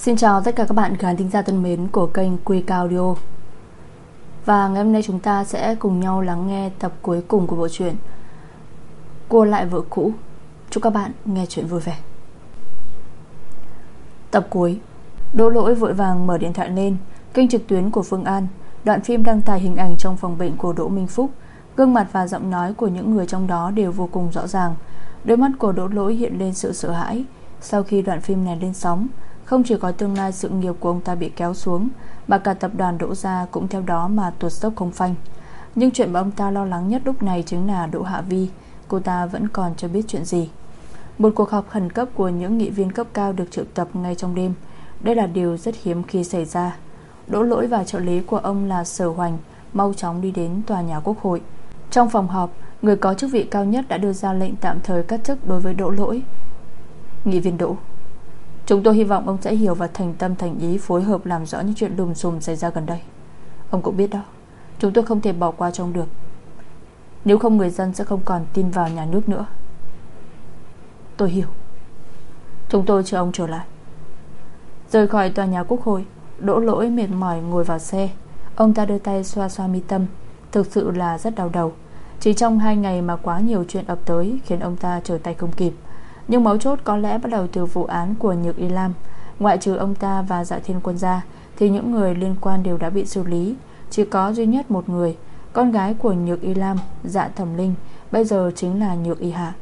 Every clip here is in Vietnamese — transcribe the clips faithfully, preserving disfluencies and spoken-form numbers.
Xin chào tất cả các bạn khán thính giả thân mến của kênh Quy Cao Audio. Và ngày hôm nay chúng ta sẽ cùng nhau lắng nghe tập cuối cùng của bộ truyện Cua Lại Vợ Cũ. Chúc các bạn nghe chuyện vui vẻ. Tập cuối. Đỗ Lỗi vội vàng mở điện thoại lên kênh trực tuyến của Phương An. Đoạn phim đăng tải hình ảnh trong phòng bệnh của Đỗ Minh Phúc. Gương mặt và giọng nói của những người trong đó đều vô cùng rõ ràng. Đôi mắt của Đỗ Lỗi hiện lên sự sợ hãi. Sau khi đoạn phim này lên sóng, không chỉ có tương lai sự nghiệp của ông ta bị kéo xuống, mà cả tập đoàn Đỗ gia cũng theo đó mà tuột dốc không phanh. Nhưng chuyện mà ông ta lo lắng nhất lúc này chính là Đỗ Hạ Vi. Cô ta vẫn còn chưa biết chuyện gì. Một cuộc họp khẩn cấp của những nghị viên cấp cao được triệu tập ngay trong đêm. Đây là điều rất hiếm khi xảy ra. Đỗ Lỗi và trợ lý của ông là Sở Hoành mau chóng đi đến tòa nhà Quốc hội. Trong phòng họp, người có chức vị cao nhất đã đưa ra lệnh tạm thời cắt chức đối với Đỗ Lỗi. Nghị viên Đỗ, chúng tôi hy vọng ông sẽ hiểu và thành tâm thành ý phối hợp làm rõ những chuyện lùm xùm xảy ra gần đây. Ông cũng biết đó, chúng tôi không thể bỏ qua trông được. Nếu không người dân sẽ không còn tin vào nhà nước nữa. Tôi hiểu. Chúng tôi chờ ông trở lại. Rời khỏi tòa nhà Quốc hội, Đỗ Lỗi mệt mỏi ngồi vào xe. Ông ta đưa tay xoa xoa mi tâm. Thực sự là rất đau đầu. Chỉ trong hai ngày mà quá nhiều chuyện ập tới khiến ông ta trở tay không kịp. Nhưng mấu chốt có lẽ bắt đầu từ vụ án của Nhược Y Lam. Ngoại trừ ông ta và Dạ Thiên Quân ra thì những người liên quan đều đã bị xử lý. Chỉ có duy nhất một người, con gái của Nhược Y Lam, Dạ Thẩm Linh, bây giờ chính là Nhược Y Hạ.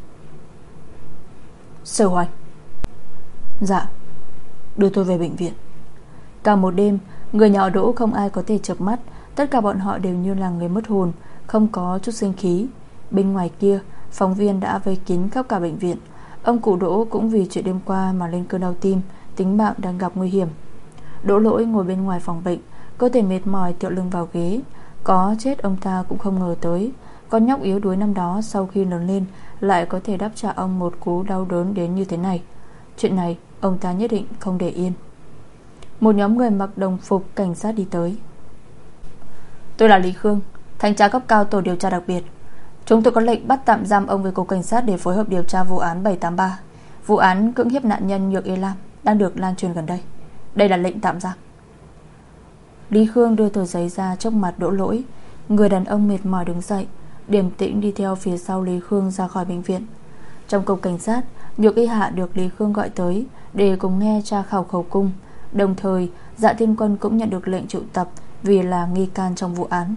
Sở Hoành. Dạ. Đưa tôi về bệnh viện. Cả một đêm, người nhà Đỗ không ai có thể chợp mắt. Tất cả bọn họ đều như là người mất hồn, không có chút sinh khí. Bên ngoài kia, phóng viên đã vây kín khắp cả bệnh viện. Ông cụ Đỗ cũng vì chuyện đêm qua mà lên cơn đau tim, tính mạng đang gặp nguy hiểm. Đỗ Lỗi ngồi bên ngoài phòng bệnh, cơ thể mệt mỏi tựa lưng vào ghế. Có chết ông ta cũng không ngờ tới, con nhóc yếu đuối năm đó sau khi lớn lên lại có thể đáp trả ông một cú đau đớn đến như thế này. Chuyện này ông ta nhất định không để yên. Một nhóm người mặc đồng phục cảnh sát đi tới. Tôi là Lý Khương, thanh tra cấp cao tổ điều tra đặc biệt. Chúng tôi có lệnh bắt tạm giam ông về cục cảnh sát để phối hợp điều tra vụ án bảy tám ba. Vụ án cưỡng hiếp nạn nhân Nhược Y Lam đang được lan truyền gần đây. Đây là lệnh tạm giam. Lý Khương đưa tờ giấy ra trước mặt Đỗ Lỗi. Người đàn ông mệt mỏi đứng dậy, điềm tĩnh đi theo phía sau Lý Khương ra khỏi bệnh viện. Trong cục cảnh sát, Nhược Y Hạ được Lý Khương gọi tới để cùng nghe tra khảo khẩu cung. Đồng thời Dạ Thiên Quân cũng nhận được lệnh triệu tập vì là nghi can trong vụ án.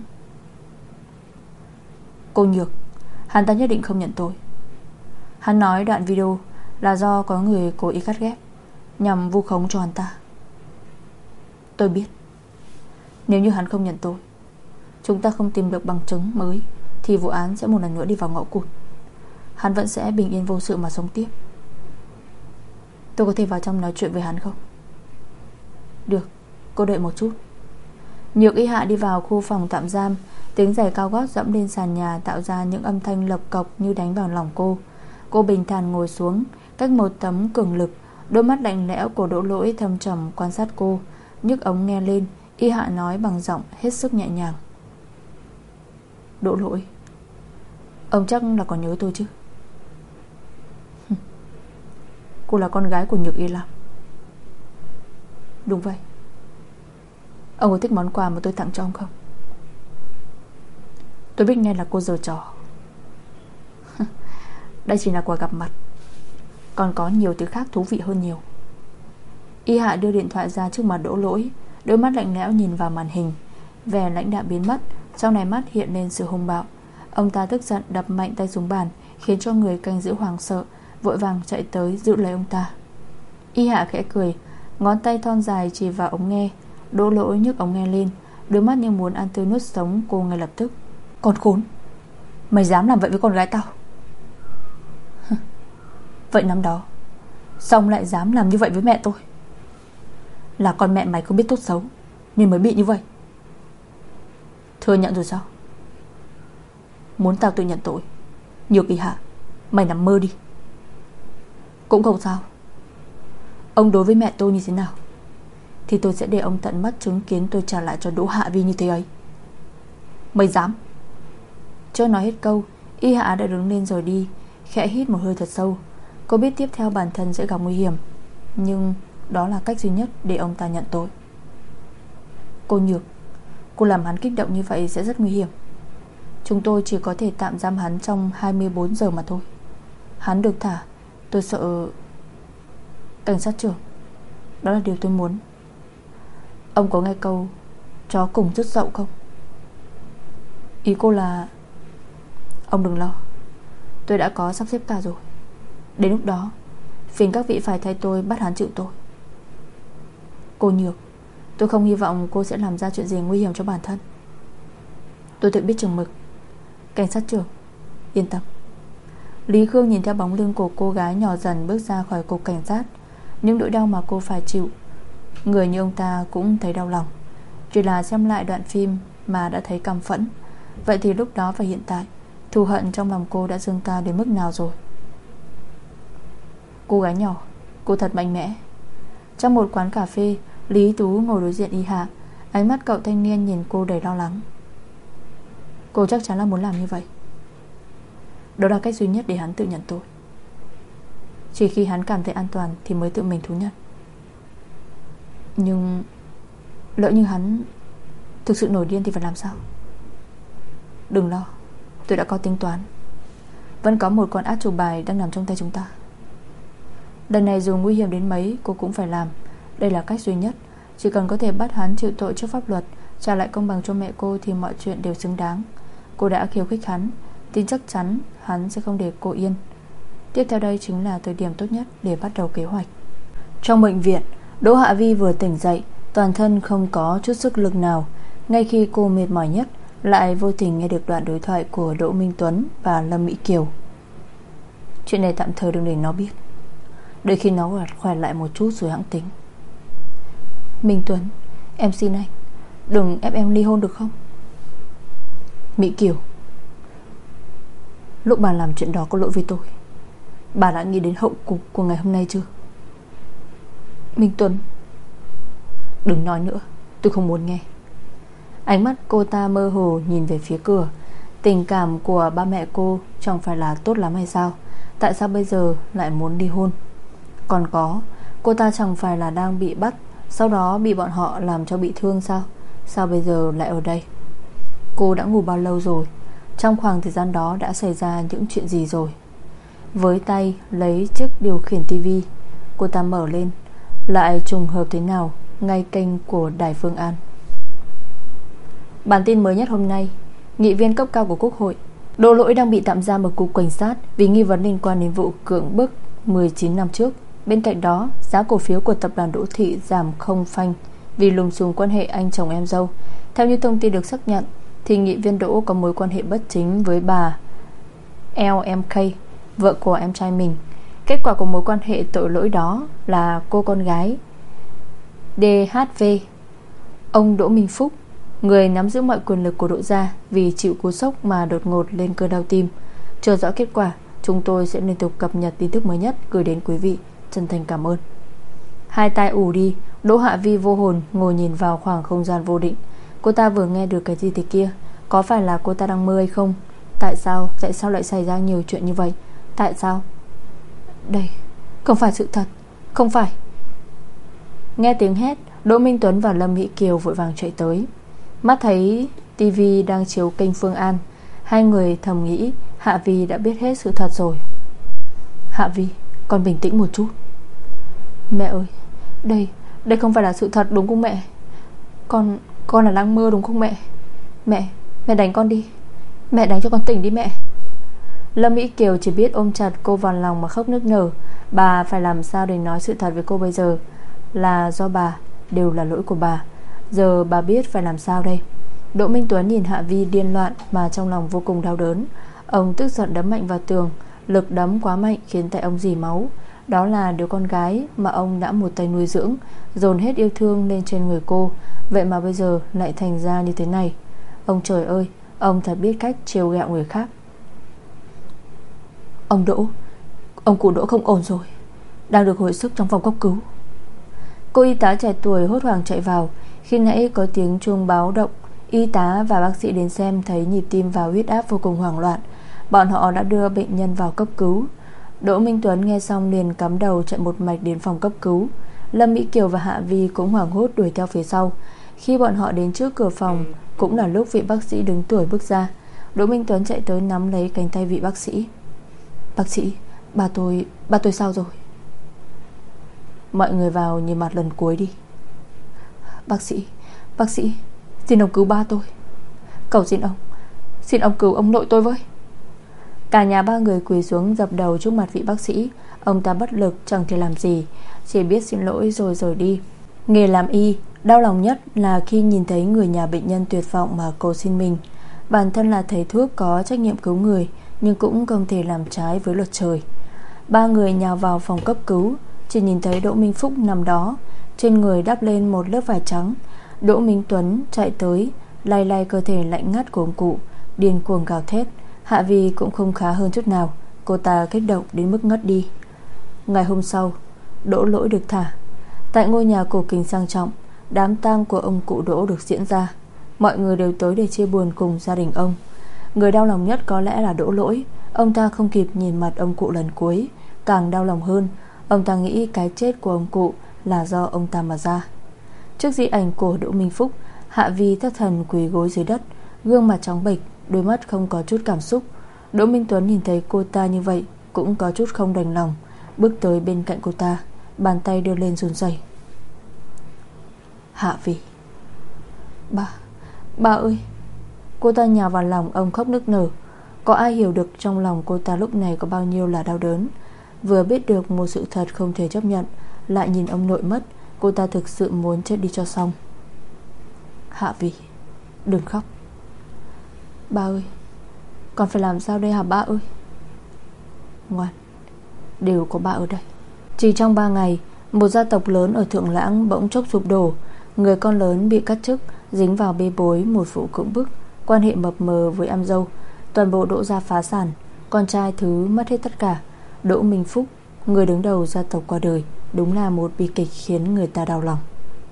Cô Nhược, hắn ta nhất định không nhận tôi. Hắn nói đoạn video là do có người cố ý cắt ghép nhằm vu khống cho hắn ta. Tôi biết. Nếu như hắn không nhận tôi, chúng ta không tìm được bằng chứng mới thì vụ án sẽ một lần nữa đi vào ngõ cụt. Hắn vẫn sẽ bình yên vô sự mà sống tiếp. Tôi có thể vào trong nói chuyện với hắn không? Được, cô đợi một chút. Nhược Y Hạ đi vào khu phòng tạm giam. Tiếng giày cao gót dẫm lên sàn nhà tạo ra những âm thanh lộc cộc như đánh vào lòng cô. Cô bình thản ngồi xuống cách một tấm cường lực. Đôi mắt lạnh lẽo của Đỗ Lỗi thâm trầm quan sát cô. Nhức ống nghe lên, Y Hạ nói bằng giọng hết sức nhẹ nhàng. Đỗ Lỗi, ông chắc là còn nhớ tôi chứ? Cô là con gái của Nhược Y Lam. Đúng vậy. Ông có thích món quà mà tôi tặng cho ông không? Tôi biết ngay là cô giở trò. Đây chỉ là quà gặp mặt, còn có nhiều thứ khác thú vị hơn nhiều. Y Hạ đưa điện thoại ra trước mặt Đỗ Lỗi. Đôi mắt lạnh lẽo nhìn vào màn hình. Vẻ lãnh đạm biến mất, trong này mắt hiện lên sự hung bạo. Ông ta tức giận đập mạnh tay xuống bàn, khiến cho người canh giữ hoảng sợ, vội vàng chạy tới giữ lấy ông ta. Y Hạ khẽ cười, ngón tay thon dài chỉ vào ống nghe. Đỗ Lỗi nhấc ống nghe lên, đôi mắt như muốn ăn tươi nuốt sống cô ngay lập tức. Con khốn, mày dám làm vậy với con gái tao? Vậy năm đó sao ông lại dám làm như vậy với mẹ tôi? Là con mẹ mày không biết tốt xấu nên mới bị như vậy. Thừa nhận rồi sao? Muốn tao tự nhận tội? Nhược Y Hạ, mày nằm mơ đi. Cũng không sao. Ông đối với mẹ tôi như thế nào thì tôi sẽ để ông tận mắt chứng kiến tôi trả lại cho Đỗ Hạ Vi như thế ấy. Mày dám? Chưa nói hết câu, Y Hạ đã đứng lên rồi đi, khẽ hít một hơi thật sâu. Cô biết tiếp theo bản thân sẽ gặp nguy hiểm, nhưng đó là cách duy nhất để ông ta nhận tội. Cô Nhược, cô làm hắn kích động như vậy sẽ rất nguy hiểm. Chúng tôi chỉ có thể tạm giam hắn trong hai mươi bốn giờ mà thôi. Hắn được thả, tôi sợ. Cảnh sát trưởng, đó là điều tôi muốn. Ông có nghe câu chó cùng rứt dậu không? Ý cô là... Ông đừng lo, tôi đã có sắp xếp cả rồi. Đến lúc đó phiền các vị phải thay tôi bắt hắn chịu tội. Cô Nhược, tôi không hy vọng cô sẽ làm ra chuyện gì nguy hiểm cho bản thân. Tôi tự biết chừng mực. Cảnh sát trưởng, yên tâm. Lý Khương nhìn theo bóng lưng của cô gái nhỏ dần bước ra khỏi cục cảnh sát. Những nỗi đau mà cô phải chịu, người như ông ta cũng thấy đau lòng. Chỉ là xem lại đoạn phim mà đã thấy căm phẫn. Vậy thì lúc đó và hiện tại, thù hận trong lòng cô đã dâng cao đến mức nào rồi? Cô gái nhỏ, cô thật mạnh mẽ. Trong một quán cà phê, Lý Tú ngồi đối diện Y Hạ. Ánh mắt cậu thanh niên nhìn cô đầy lo lắng. Cô chắc chắn là muốn làm như vậy. Đó là cách duy nhất để hắn tự nhận tội. Chỉ khi hắn cảm thấy an toàn thì mới tự mình thú nhận. Nhưng lỡ như hắn thực sự nổi điên thì phải làm sao? Đừng lo, tôi đã có tính toán. Vẫn có một con át chủ bài đang nằm trong tay chúng ta. Lần này dù nguy hiểm đến mấy cô cũng phải làm. Đây là cách duy nhất. Chỉ cần có thể bắt hắn chịu tội trước pháp luật, trả lại công bằng cho mẹ cô thì mọi chuyện đều xứng đáng. Cô đã khiêu khích hắn, tin chắc chắn hắn sẽ không để cô yên. Tiếp theo đây chính là thời điểm tốt nhất để bắt đầu kế hoạch. Trong bệnh viện, Đỗ Hạ Vi vừa tỉnh dậy, toàn thân không có chút sức lực nào. Ngay khi cô mệt mỏi nhất, lại vô tình nghe được đoạn đối thoại của Đỗ Minh Tuấn và Lâm Mỹ Kiều. Chuyện này tạm thời đừng để nó biết, đợi khi nó khỏe lại một chút rồi hẵng tính. Minh Tuấn, em xin anh, đừng ép em ly hôn được không? Mỹ Kiều, lúc bà làm chuyện đó có lỗi với tôi. Bà đã nghĩ đến hậu cục của ngày hôm nay chưa? Minh Tuấn, đừng nói nữa, tôi không muốn nghe. Ánh mắt cô ta mơ hồ nhìn về phía cửa. Tình cảm của ba mẹ cô chẳng phải là tốt lắm hay sao? Tại sao bây giờ lại muốn ly hôn? Còn có, cô ta chẳng phải là đang bị bắt, sau đó bị bọn họ làm cho bị thương sao? Sao bây giờ lại ở đây? Cô đã ngủ bao lâu rồi? Trong khoảng thời gian đó đã xảy ra những chuyện gì rồi? Với tay lấy chiếc điều khiển tivi, cô ta mở lên. Lại trùng hợp thế nào ngay kênh của Đài Phương An. Bản tin mới nhất hôm nay, nghị viên cấp cao của Quốc hội Đỗ Lỗi đang bị tạm giam ở cục cảnh sát vì nghi vấn liên quan đến vụ cưỡng bức mười chín năm trước. Bên cạnh đó, giá cổ phiếu của tập đoàn Đỗ Thị giảm không phanh vì lùm xùm quan hệ anh chồng em dâu. Theo như thông tin được xác nhận thì nghị viên Đỗ có mối quan hệ bất chính với bà lờ em ca, vợ của em trai mình. Kết quả của mối quan hệ tội lỗi đó là cô con gái đê hát vê, ông Đỗ Minh Phúc, người nắm giữ mọi quyền lực của Đỗ gia, vì chịu cú sốc mà đột ngột lên cơn đau tim. Chờ rõ kết quả, chúng tôi sẽ liên tục cập nhật tin tức mới nhất gửi đến quý vị. Chân thành cảm ơn. Hai tai ù đi, Đỗ Hạ Vi vô hồn ngồi nhìn vào khoảng không gian vô định. Cô ta vừa nghe được cái gì thế kia? Có phải là cô ta đang mơ hay không? Tại sao, tại sao lại xảy ra nhiều chuyện như vậy? Tại sao? Đây, không phải sự thật, không phải. Nghe tiếng hét, Đỗ Minh Tuấn và Lâm Mỹ Kiều vội vàng chạy tới. Mắt thấy tivi đang chiếu kênh Phương An, hai người thầm nghĩ Hạ Vi đã biết hết sự thật rồi. Hạ Vi, con bình tĩnh một chút. Mẹ ơi, đây, đây không phải là sự thật đúng không mẹ? Con, con là đang mơ đúng không mẹ? Mẹ, mẹ đánh con đi. Mẹ đánh cho con tỉnh đi mẹ. Lâm Mỹ Kiều chỉ biết ôm chặt cô vào lòng mà khóc nức nở. Bà phải làm sao để nói sự thật với cô bây giờ? Là do bà, đều là lỗi của bà. Giờ bà biết phải làm sao đây? Đỗ Minh Tuấn nhìn Hạ Vi điên loạn mà trong lòng vô cùng đau đớn. Ông tức giận đấm mạnh vào tường. Lực đấm quá mạnh khiến tay ông rỉ máu. Đó là đứa con gái mà ông đã một tay nuôi dưỡng, dồn hết yêu thương lên trên người cô. Vậy mà bây giờ lại thành ra như thế này. Ông trời ơi, ông thật biết cách trêu ghẹo người khác. Ông Đỗ, ông cụ Đỗ không ổn rồi, đang được hồi sức trong phòng cấp cứu. Cô y tá trẻ tuổi hốt hoảng chạy vào. Khi nãy có tiếng chuông báo động, y tá và bác sĩ đến xem thấy nhịp tim và huyết áp vô cùng hoảng loạn. Bọn họ đã đưa bệnh nhân vào cấp cứu. Đỗ Minh Tuấn nghe xong liền cắm đầu chạy một mạch đến phòng cấp cứu. Lâm Mỹ Kiều và Hạ Vi cũng hoảng hốt đuổi theo phía sau. Khi bọn họ đến trước cửa phòng, cũng là lúc vị bác sĩ đứng tuổi bước ra. Đỗ Minh Tuấn chạy tới nắm lấy cánh tay vị bác sĩ. Bác sĩ, bà tôi, bà tôi sao rồi? Mọi người vào nhìn mặt lần cuối đi. Bác sĩ, bác sĩ, xin ông cứu ba tôi. Cầu xin ông, xin ông cứu ông nội tôi với. Cả nhà ba người quỳ xuống dập đầu trước mặt vị bác sĩ. Ông ta bất lực chẳng thể làm gì, chỉ biết xin lỗi rồi rời đi. Nghề làm y, đau lòng nhất là khi nhìn thấy người nhà bệnh nhân tuyệt vọng mà cầu xin mình. Bản thân là thầy thuốc có trách nhiệm cứu người, nhưng cũng không thể làm trái với luật trời. Ba người nhào vào phòng cấp cứu, chỉ nhìn thấy Đỗ Minh Phúc nằm đó, trên người đắp lên một lớp vải trắng. Đỗ Minh Tuấn chạy tới, lay lay cơ thể lạnh ngắt của ông cụ, điên cuồng gào thét. Hạ Vi cũng không khá hơn chút nào, cô ta kích động đến mức ngất đi. Ngày hôm sau, Đỗ Lỗi được thả. Tại ngôi nhà cổ kính sang trọng, đám tang của ông cụ Đỗ được diễn ra. Mọi người đều tới để chia buồn cùng gia đình ông. Người đau lòng nhất có lẽ là Đỗ Lỗi. Ông ta không kịp nhìn mặt ông cụ lần cuối. Càng đau lòng hơn, ông ta nghĩ cái chết của ông cụ là do ông ta mà ra. Trước di ảnh của Đỗ Minh Phúc, Hạ Vi thất thần quỳ gối dưới đất, gương mặt trắng bệch, đôi mắt không có chút cảm xúc. Đỗ Minh Tuấn nhìn thấy cô ta như vậy cũng có chút không đành lòng, bước tới bên cạnh cô ta, bàn tay đưa lên run rẩy. Hạ Vi, Ba, ba ơi. Cô ta nhào vào lòng ông khóc nức nở. Có ai hiểu được trong lòng cô ta lúc này có bao nhiêu là đau đớn. Vừa biết được một sự thật không thể chấp nhận, lại nhìn ông nội mất, cô ta thực sự muốn chết đi cho xong. Hạ Vi, đừng khóc. Ba ơi, con phải làm sao đây hả ba ơi? Ngoan, đều có ba ở đây. Chỉ trong ba ngày, một gia tộc lớn ở Thượng Lãng bỗng chốc sụp đổ. Người con lớn bị cắt chức, dính vào bê bối một vụ cưỡng bức, quan hệ mập mờ với em dâu. Toàn bộ Đỗ gia phá sản, con trai thứ mất hết tất cả. Đỗ Minh Phúc, người đứng đầu gia tộc qua đời. Đúng là một bi kịch khiến người ta đau lòng.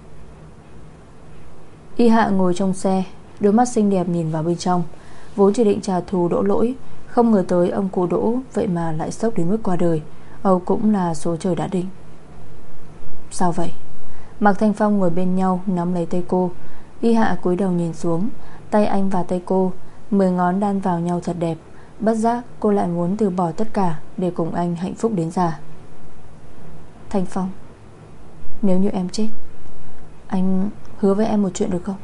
Y Hạ ngồi trong xe, đôi mắt xinh đẹp nhìn vào bên trong. Vốn chỉ định trả thù Đỗ Lỗi, không ngờ tới ông cụ Đỗ vậy mà lại sốc đến mức qua đời. Âu cũng là số trời đã định. Sao vậy? Mạc Thanh Phong ngồi bên nhau nắm lấy tay cô. Y Hạ cúi đầu nhìn xuống, tay anh và tay cô, mười ngón đan vào nhau thật đẹp. Bất giác cô lại muốn từ bỏ tất cả để cùng anh hạnh phúc đến già. Thanh Phong, nếu như em chết, anh hứa với em một chuyện được không?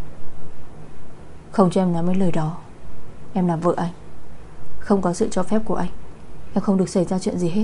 Không cho em nói mấy lời đó. Em là vợ anh, không có sự cho phép của anh, em không được xảy ra chuyện gì hết.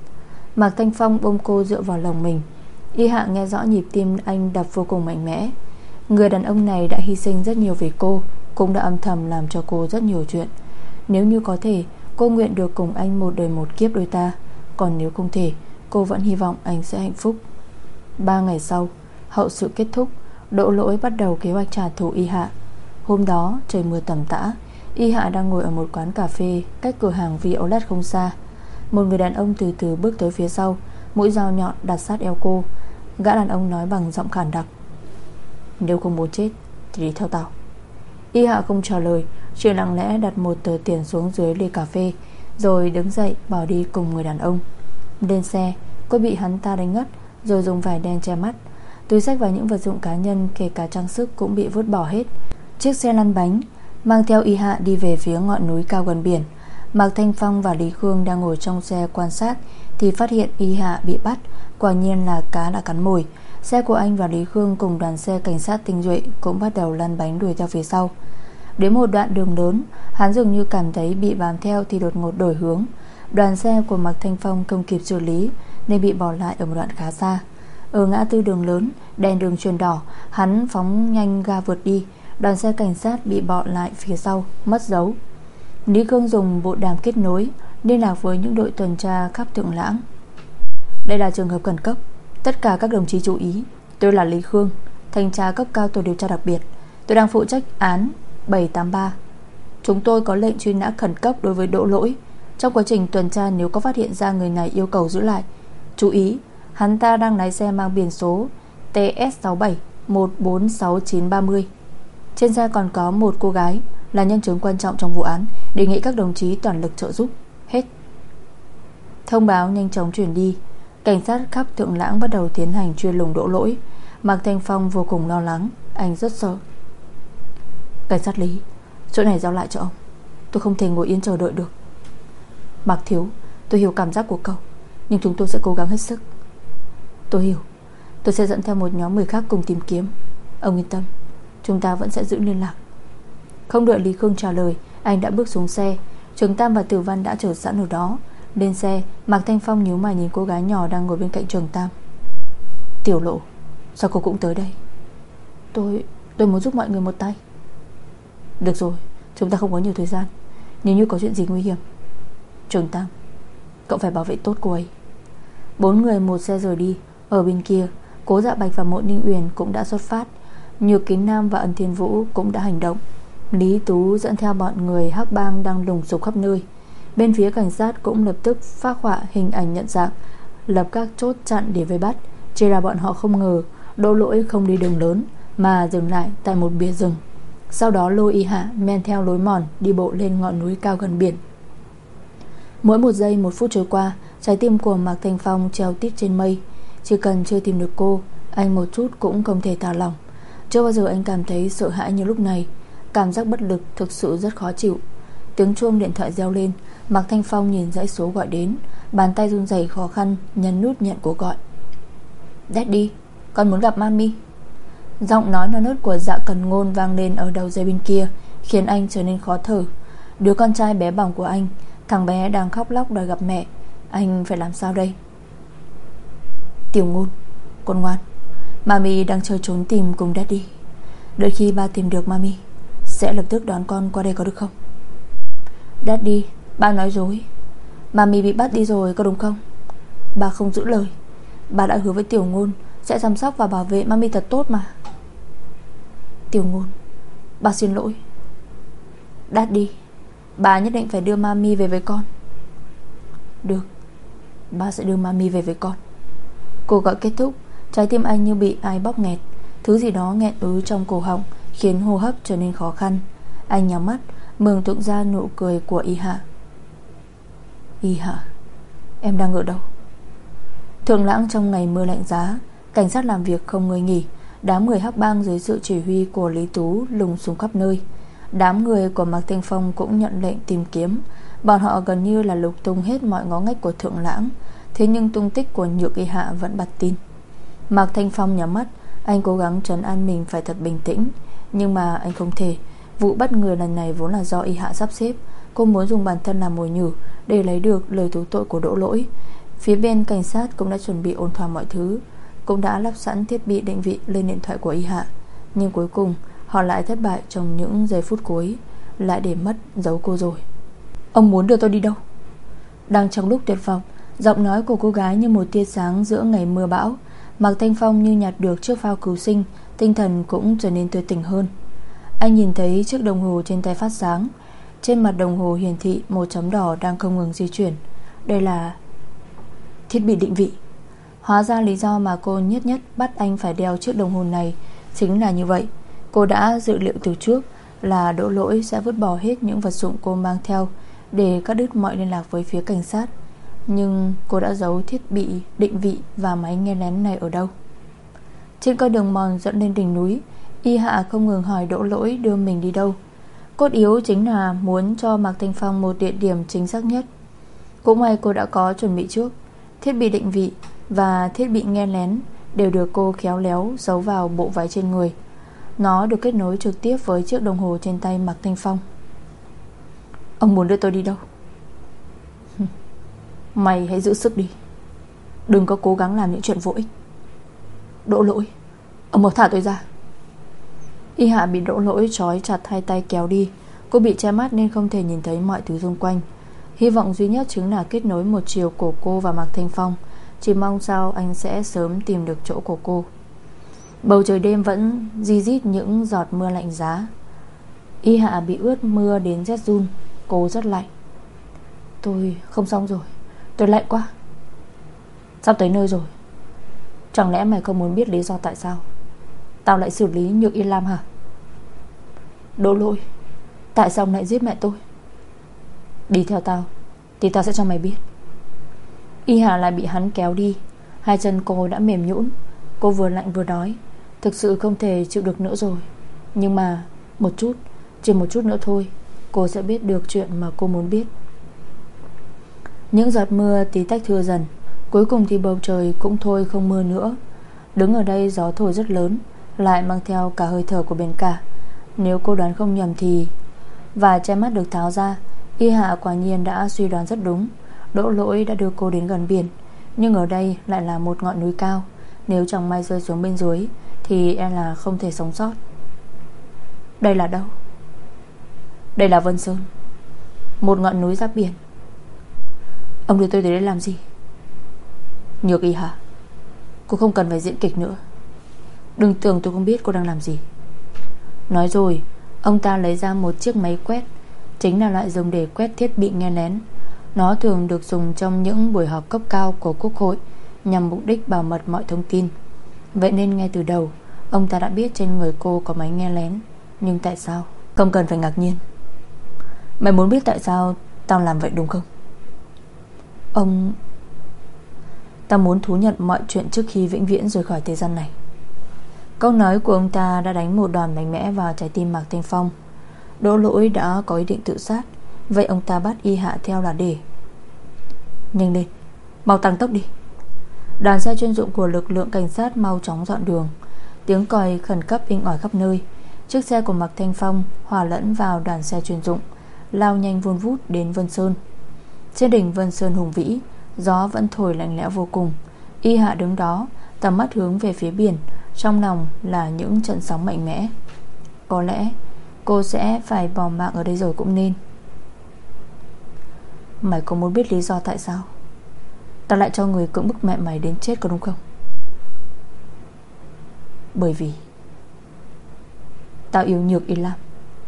Mạc Thanh Phong ôm cô dựa vào lòng mình. Y Hạ nghe rõ nhịp tim anh đập vô cùng mạnh mẽ. Người đàn ông này đã hy sinh rất nhiều vì cô, cũng đã âm thầm làm cho cô rất nhiều chuyện. Nếu như có thể, cô nguyện được cùng anh một đời một kiếp đôi ta. Còn nếu không thể, cô vẫn hy vọng anh sẽ hạnh phúc. Ba ngày sau, hậu sự kết thúc, Đỗ Lỗi bắt đầu kế hoạch trả thù Y Hạ. Hôm đó trời mưa tầm tã, Y Hạ đang ngồi ở một quán cà phê cách cửa hàng Violet không xa. Một người đàn ông từ từ bước tới phía sau, mũi dao nhọn đặt sát eo cô. Gã đàn ông nói bằng giọng khản đặc: Nếu không muốn chết thì đi theo tao. Y Hạ không trả lời, chỉ lặng lẽ đặt một tờ tiền xuống dưới ly cà phê, rồi đứng dậy bỏ đi cùng người đàn ông. Lên xe, cô bị hắn ta đánh ngất, rồi dùng vải đen che mắt. Túi xách và những vật dụng cá nhân, kể cả trang sức cũng bị vứt bỏ hết. Chiếc xe lăn bánh mang theo Y Hạ đi về phía ngọn núi cao gần biển. Mạc Thanh Phong và Lý Khương đang ngồi trong xe quan sát thì phát hiện Y Hạ bị bắt. Quả nhiên là cá đã cắn mồi. Xe của anh và Lý Khương cùng đoàn xe cảnh sát tinh nhuệ cũng bắt đầu lăn bánh đuổi theo phía sau. Đến một đoạn đường lớn, hắn dường như cảm thấy bị bám theo thì đột ngột đổi hướng. Đoàn xe của Mạc Thanh Phong không kịp xử lý nên bị bỏ lại ở một đoạn khá xa. Ở ngã tư đường lớn, đèn đường chuyển đỏ, hắn phóng nhanh ga vượt đi. Đoàn xe cảnh sát bị bỏ lại phía sau, mất dấu. Lý Khương dùng bộ đàm kết nối, liên lạc với những đội tuần tra khắp Thượng Lãng. Đây là trường hợp khẩn cấp, tất cả các đồng chí chú ý. Tôi là Lý Khương, thanh tra cấp cao tổ điều tra đặc biệt. Tôi đang phụ trách án bảy tám ba. Chúng tôi có lệnh truy nã khẩn cấp đối với Đỗ Lỗi. Trong quá trình tuần tra, nếu có phát hiện ra người này yêu cầu giữ lại. Chú ý, hắn ta đang lái xe mang biển số T S sáu bảy một bốn sáu chín ba mươi. Trên xe còn có một cô gái là nhân chứng quan trọng trong vụ án. Đề nghị các đồng chí toàn lực trợ giúp. Hết. Thông báo nhanh chóng truyền đi. Cảnh sát khắp Thượng Lãng bắt đầu tiến hành truy lùng Đỗ Lỗi. Mạc Thanh Phong vô cùng lo lắng. Anh rất sợ. Cảnh sát Lý, chỗ này giao lại cho ông. Tôi không thể ngồi yên chờ đợi được. Mạc thiếu, tôi hiểu cảm giác của cậu, nhưng chúng tôi sẽ cố gắng hết sức. Tôi hiểu. Tôi sẽ dẫn theo một nhóm người khác cùng tìm kiếm. Ông yên tâm, chúng ta vẫn sẽ giữ liên lạc. Không đợi Lý Khương trả lời, anh đã bước xuống xe. Trường Tam và Tử Văn đã chờ sẵn ở đó. Lên xe, Mạc Thanh Phong nhíu mày nhìn cô gái nhỏ đang ngồi bên cạnh Trường Tam. Tiểu Lộ, sao cô cũng tới đây? Tôi, tôi muốn giúp mọi người một tay. Được rồi, chúng ta không có nhiều thời gian. Nếu như có chuyện gì nguy hiểm, Trường Tam, cậu phải bảo vệ tốt cô ấy. Bốn người một xe rời đi. Ở bên kia, Cố Dạ Bạch và Mộ Ninh Uyển cũng đã xuất phát. Nhược Kính Nam và Ân Thiên Vũ cũng đã hành động. Lý Tú dẫn theo bọn người hắc bang đang lùng sục khắp nơi. Bên phía cảnh sát cũng lập tức phác họa hình ảnh nhận dạng, lập các chốt chặn để vây bắt. Chỉ là bọn họ không ngờ Đỗ Lỗi không đi đường lớn mà dừng lại tại một bìa rừng. Sau đó lôi Y Hạ men theo lối mòn đi bộ lên ngọn núi cao gần biển. Mỗi một giây một phút trôi qua, trái tim của Mạc Thanh Phong treo tít trên mây. Chỉ cần chưa tìm được cô, anh một chút cũng không thể thả lỏng. Chưa bao giờ anh cảm thấy sợ hãi như lúc này. Cảm giác bất lực thực sự rất khó chịu. Tiếng chuông điện thoại reo lên. Mạc Thanh Phong nhìn dãy số gọi đến, bàn tay run rẩy khó khăn nhấn nút nhận cuộc gọi. Daddy, con muốn gặp Mami. Giọng nói non nớt của Dạ Cần Ngôn vang lên ở đầu dây bên kia, khiến anh trở nên khó thở. Đứa con trai bé bỏng của anh, thằng bé đang khóc lóc đòi gặp mẹ. Anh phải làm sao đây? Tiểu Ngôn, con ngoan, Mami đang chơi trốn tìm cùng Daddy. Đợi khi ba tìm được Mami, sẽ lập tức đón con qua đây có được không? Daddy, ba nói dối. Mami bị bắt đi rồi có đúng không? Ba không giữ lời. Ba đã hứa với Tiểu Ngôn sẽ chăm sóc và bảo vệ Mami thật tốt mà. Tiểu Ngôn, ba xin lỗi. Daddy, ba nhất định phải đưa Mami về với con. Được, ba sẽ đưa Mami về với con. Cuộc gọi kết thúc, trái tim anh như bị ai bóp nghẹt. Thứ gì đó nghẹn ứ trong cổ họng, khiến hô hấp trở nên khó khăn. Anh nhắm mắt, mường tượng ra nụ cười của Y Hạ. Y Hạ, em đang ở đâu? Thượng Lãng trong ngày mưa lạnh giá, cảnh sát làm việc không ngơi nghỉ. Đám người hắc bang dưới sự chỉ huy của Lý Tú lùng sục khắp nơi. Đám người của Mạc Thanh Phong cũng nhận lệnh tìm kiếm. Bọn họ gần như là lục tung hết mọi ngõ ngách của Thượng Lãng. Thế nhưng tung tích của Nhược Y Hạ vẫn bặt tin. Mạc Thanh Phong nhắm mắt. Anh cố gắng trấn an mình phải thật bình tĩnh, nhưng mà anh không thể. Vụ bắt người lần này vốn là do Y Hạ sắp xếp. Cô muốn dùng bản thân làm mồi nhử để lấy được lời thú tội của Đỗ Lỗi. Phía bên cảnh sát cũng đã chuẩn bị ổn thỏa mọi thứ, cũng đã lắp sẵn thiết bị định vị lên điện thoại của Y Hạ. Nhưng cuối cùng họ lại thất bại trong những giây phút cuối, lại để mất dấu cô rồi. Ông muốn đưa tôi đi đâu? Đang trong lúc tuyệt vọng, giọng nói của cô gái như một tia sáng giữa ngày mưa bão. Mạc Thanh Phong như nhặt được chiếc phao cứu sinh, tinh thần cũng trở nên tươi tỉnh hơn. Anh nhìn thấy chiếc đồng hồ trên tay phát sáng. Trên mặt đồng hồ hiển thị một chấm đỏ đang không ngừng di chuyển. Đây là thiết bị định vị. Hóa ra lý do mà cô nhất nhất bắt anh phải đeo chiếc đồng hồ này chính là như vậy. Cô đã dự liệu từ trước là Đỗ Lỗi sẽ vứt bỏ hết những vật dụng cô mang theo để cắt đứt mọi liên lạc với phía cảnh sát. Nhưng cô đã giấu thiết bị định vị và máy nghe lén này ở đâu? Trên con đường mòn dẫn lên đỉnh núi, Y Hạ không ngừng hỏi Đỗ Lỗi đưa mình đi đâu. Cốt yếu chính là muốn cho Mạc Thanh Phong một địa điểm chính xác nhất. Cũng may cô đã có chuẩn bị trước. Thiết bị định vị và thiết bị nghe lén đều được cô khéo léo giấu vào bộ váy trên người. Nó được kết nối trực tiếp với chiếc đồng hồ trên tay Mạc Thanh Phong. Ông muốn đưa tôi đi đâu? Mày hãy giữ sức đi, đừng có cố gắng làm những chuyện vô ích. Đỗ Lỗi, ông mau thả tôi ra. Y Hạ bị Đỗ Lỗi trói chặt hai tay kéo đi. Cô bị che mắt nên không thể nhìn thấy mọi thứ xung quanh. Hy vọng duy nhất chính là kết nối một chiều của cô và Mạc Thanh Phong. Chỉ mong sao anh sẽ sớm tìm được chỗ của cô. Bầu trời đêm vẫn ri rít những giọt mưa lạnh giá. Y Hạ bị ướt mưa đến rét run. Cô rất lạnh. Tôi không xong rồi, tôi lạnh quá. Sắp tới nơi rồi. Chẳng lẽ mày không muốn biết lý do tại sao tao lại xử lý Nhược Y Lam hả? Đỗ Lỗi, tại sao ông lại giết mẹ tôi? Đi theo tao thì tao sẽ cho mày biết. Y Hạ lại bị hắn kéo đi. Hai chân cô đã mềm nhũn. Cô vừa lạnh vừa đói. Thực sự không thể chịu được nữa rồi. Nhưng mà một chút, chỉ một chút nữa thôi, cô sẽ biết được chuyện mà cô muốn biết. Những giọt mưa tí tách thưa dần. Cuối cùng thì bầu trời cũng thôi không mưa nữa. Đứng ở đây gió thổi rất lớn, lại mang theo cả hơi thở của biển cả. Nếu cô đoán không nhầm thì và che mắt được tháo ra, Y Hạ quả nhiên đã suy đoán rất đúng. Đỗ Lỗi đã đưa cô đến gần biển, nhưng ở đây lại là một ngọn núi cao. Nếu chẳng may rơi xuống bên dưới thì e là không thể sống sót. Đây là đâu? Đây là Vân Sơn, một ngọn núi giáp biển. Ông đưa tôi tới đây làm gì? Nhược Y Hạ, cô không cần phải diễn kịch nữa. Đừng tưởng tôi không biết cô đang làm gì. Nói rồi, ông ta lấy ra một chiếc máy quét, chính là loại dùng để quét thiết bị nghe lén. Nó thường được dùng trong những buổi họp cấp cao của Quốc hội, nhằm mục đích bảo mật mọi thông tin. Vậy nên ngay từ đầu ông ta đã biết trên người cô có máy nghe lén. Nhưng tại sao? Không cần phải ngạc nhiên. Mày muốn biết tại sao tao làm vậy đúng không? Ông... Tao muốn thú nhận mọi chuyện trước khi vĩnh viễn rời khỏi thế gian này. Câu nói của ông ta đã đánh một đòn mạnh mẽ vào trái tim Mạc Thanh Phong. Đỗ Lỗi đã có ý định tự sát. Vậy ông ta bắt Y Hạ theo là để nhanh lên, mau tăng tốc đi. Đoàn xe chuyên dụng của lực lượng cảnh sát mau chóng dọn đường. Tiếng còi khẩn cấp inh ỏi khắp nơi. Chiếc xe của Mạc Thanh Phong hòa lẫn vào đoàn xe chuyên dụng, lao nhanh vun vút đến Vân Sơn. Trên đỉnh Vân Sơn hùng vĩ, gió vẫn thổi lạnh lẽo vô cùng. Y Hạ đứng đó, tầm mắt hướng về phía biển, trong lòng là những trận sóng mạnh mẽ. Có lẽ cô sẽ phải bỏ mạng ở đây rồi cũng nên. Mày có muốn biết lý do tại sao tao lại cho người cưỡng bức mẹ mày đến chết có đúng không? Bởi vì tao yêu Nhược Y Lam.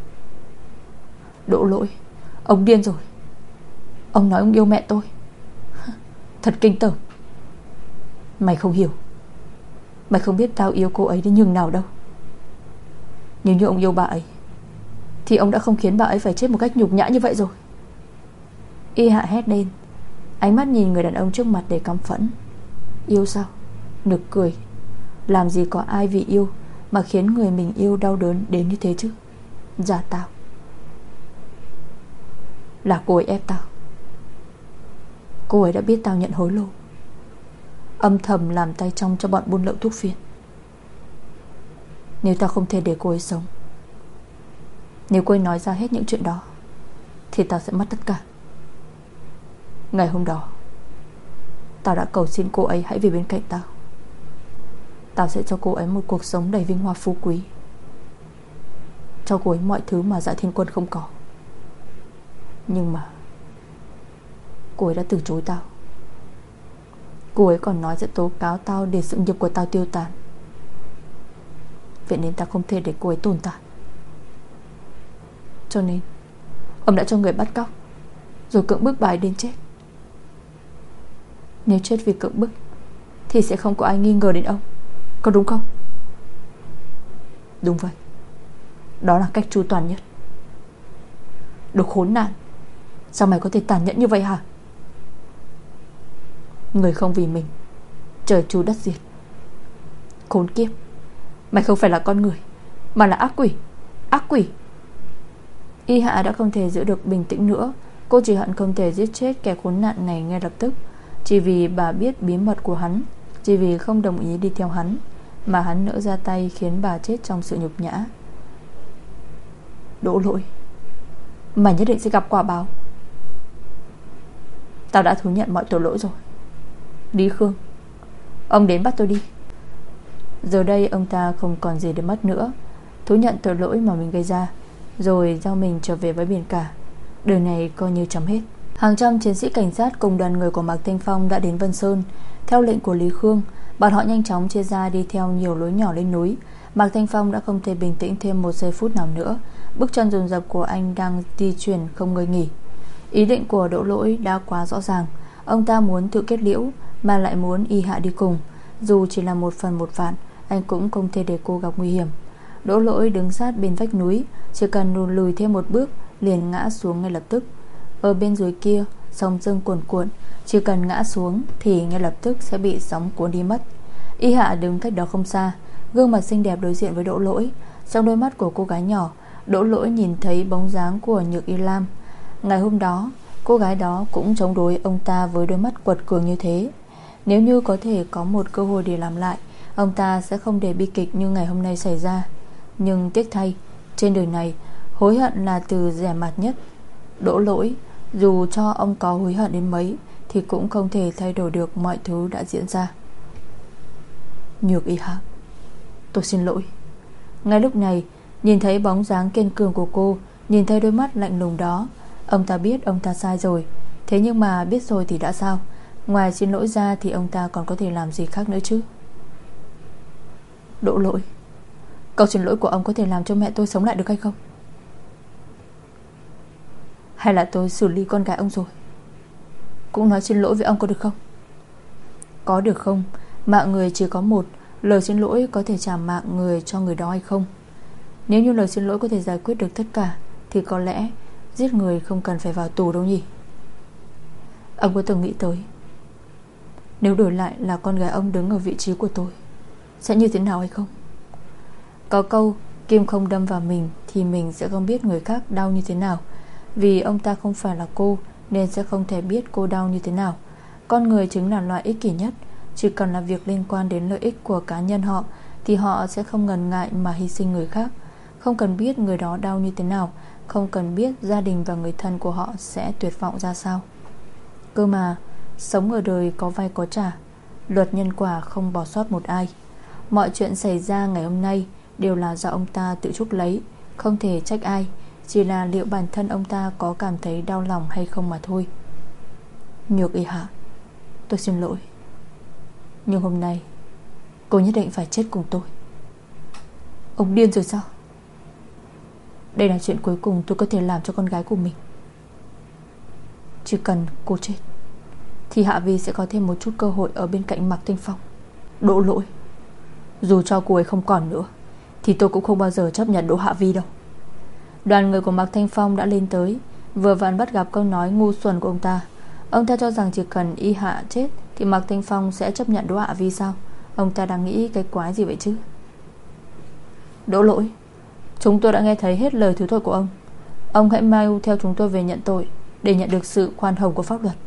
Đỗ Lỗi, ông điên rồi. Ông nói ông yêu mẹ tôi. Thật kinh tởm. Mày không hiểu. Mày không biết tao yêu cô ấy đến nhường nào đâu. Nếu như ông yêu bà ấy thì ông đã không khiến bà ấy phải chết một cách nhục nhã như vậy rồi. Y Hạ hét lên, ánh mắt nhìn người đàn ông trước mặt để căm phẫn. Yêu sao? Nực cười. Làm gì có ai vì yêu mà khiến người mình yêu đau đớn đến như thế chứ? Dạ tao. Là cô ấy ép tao. Cô ấy đã biết tao nhận hối lộ, âm thầm làm tay trong cho bọn buôn lậu thuốc phiện. Nếu tao không thể để cô ấy sống, nếu cô ấy nói ra hết những chuyện đó, thì tao sẽ mất tất cả. Ngày hôm đó tao đã cầu xin cô ấy hãy về bên cạnh tao. Tao sẽ cho cô ấy một cuộc sống đầy vinh hoa phú quý, cho cô ấy mọi thứ mà Dạ Thiên Quân không có. Nhưng mà cô ấy đã từ chối tao. Cô ấy còn nói sẽ tố cáo tao để sự nghiệp của tao tiêu tan. Vậy nên tao không thể để cô ấy tồn tại. Cho nên ông đã cho người bắt cóc rồi cưỡng bức bà ấy đến chết. Nếu chết vì cưỡng bức thì sẽ không có ai nghi ngờ đến ông, có đúng không? Đúng vậy. Đó là cách chu toàn nhất. Đồ khốn nạn, sao mày có thể tàn nhẫn như vậy hả? Người không vì mình, trời chu đất diệt. Khốn kiếp, mày không phải là con người mà là ác quỷ. Ác quỷ. Y Hạ đã không thể giữ được bình tĩnh nữa. Cô chỉ hận không thể giết chết kẻ khốn nạn này ngay lập tức. Chỉ vì bà biết bí mật của hắn, chỉ vì không đồng ý đi theo hắn, mà hắn nỡ ra tay khiến bà chết trong sự nhục nhã. Đỗ Lỗi, mày nhất định sẽ gặp quả báo. Tao đã thú nhận mọi tội lỗi rồi. Lý Khương, ông đến bắt tôi đi. Giờ đây ông ta không còn gì để mất nữa. Thú nhận tội lỗi mà mình gây ra, rồi giao mình trở về với biển cả. Đời này coi như chấm hết. Hàng trăm chiến sĩ cảnh sát cùng đoàn người của Mạc Thanh Phong đã đến Vân Sơn. Theo lệnh của Lý Khương, bọn họ nhanh chóng chia ra đi theo nhiều lối nhỏ lên núi. Mạc Thanh Phong đã không thể bình tĩnh thêm một giây phút nào nữa. Bước chân dồn dập của anh đang di chuyển không ngơi nghỉ. Ý định của Đỗ Lỗi đã quá rõ ràng. Ông ta muốn tự kết liễu mà lại muốn Y Hạ đi cùng. Dù chỉ là một phần một vạn, anh cũng không thể để cô gặp nguy hiểm. Đỗ Lỗi đứng sát bên vách núi, chỉ cần lùi thêm một bước liền ngã xuống ngay lập tức. Ở bên dưới kia, sóng dâng cuồn cuộn, chỉ cần ngã xuống thì ngay lập tức sẽ bị sóng cuốn đi mất. Y Hạ đứng cách đó không xa, gương mặt xinh đẹp đối diện với Đỗ Lỗi. Trong đôi mắt của cô gái nhỏ, Đỗ Lỗi nhìn thấy bóng dáng của Nhược Y Lam. Ngày hôm đó, cô gái đó cũng chống đối ông ta với đôi mắt quật cường như thế. Nếu như có thể có một cơ hội để làm lại, ông ta sẽ không để bi kịch như ngày hôm nay xảy ra. Nhưng tiếc thay, trên đời này hối hận là từ rẻ mạt nhất. Đỗ Lỗi, dù cho ông có hối hận đến mấy thì cũng không thể thay đổi được mọi thứ đã diễn ra. Nhược Y Hạ, tôi xin lỗi. Ngay lúc này, nhìn thấy bóng dáng kiên cường của cô, nhìn thấy đôi mắt lạnh lùng đó, ông ta biết ông ta sai rồi. Thế nhưng mà biết rồi thì đã sao? Ngoài xin lỗi ra thì ông ta còn có thể làm gì khác nữa chứ? Đỗ Lỗi, câu xin lỗi của ông có thể làm cho mẹ tôi sống lại được hay không? Hay là tôi xử lý con gái ông rồi cũng nói xin lỗi với ông có được không? Có được không? Mạng người chỉ có một, lời xin lỗi có thể trả mạng người cho người đó hay không? Nếu như lời xin lỗi có thể giải quyết được tất cả thì có lẽ giết người không cần phải vào tù đâu nhỉ? Ông có từng nghĩ tới nếu đổi lại là con gái ông đứng ở vị trí của tôi sẽ như thế nào hay không? Có câu kim không đâm vào mình thì mình sẽ không biết người khác đau như thế nào. Vì ông ta không phải là cô nên sẽ không thể biết cô đau như thế nào. Con người chính là loại ích kỷ nhất. Chỉ cần là việc liên quan đến lợi ích của cá nhân họ thì họ sẽ không ngần ngại mà hy sinh người khác. Không cần biết người đó đau như thế nào, không cần biết gia đình và người thân của họ sẽ tuyệt vọng ra sao. Cơ mà sống ở đời có vay có trả, luật nhân quả không bỏ sót một ai. Mọi chuyện xảy ra ngày hôm nay đều là do ông ta tự chuốc lấy, không thể trách ai. Chỉ là liệu bản thân ông ta có cảm thấy đau lòng hay không mà thôi. Nhược Y Hạ, tôi xin lỗi, nhưng hôm nay cô nhất định phải chết cùng tôi. Ông điên rồi sao? Đây là chuyện cuối cùng tôi có thể làm cho con gái của mình. Chỉ cần cô chết thì Hạ Vi sẽ có thêm một chút cơ hội ở bên cạnh Mạc Thanh Phong. Đỗ Lỗi, dù cho cô ấy không còn nữa thì tôi cũng không bao giờ chấp nhận Đỗ Hạ Vi đâu. Đoàn người của Mạc Thanh Phong đã lên tới, vừa vặn bắt gặp câu nói ngu xuẩn của ông ta. Ông ta cho rằng chỉ cần Y Hạ chết thì Mạc Thanh Phong sẽ chấp nhận Đỗ Hạ Vi sao? Ông ta đang nghĩ cái quái gì vậy chứ? Đỗ Lỗi, chúng tôi đã nghe thấy hết lời thứ tội của ông. Ông hãy mau theo chúng tôi về nhận tội để nhận được sự khoan hồng của pháp luật.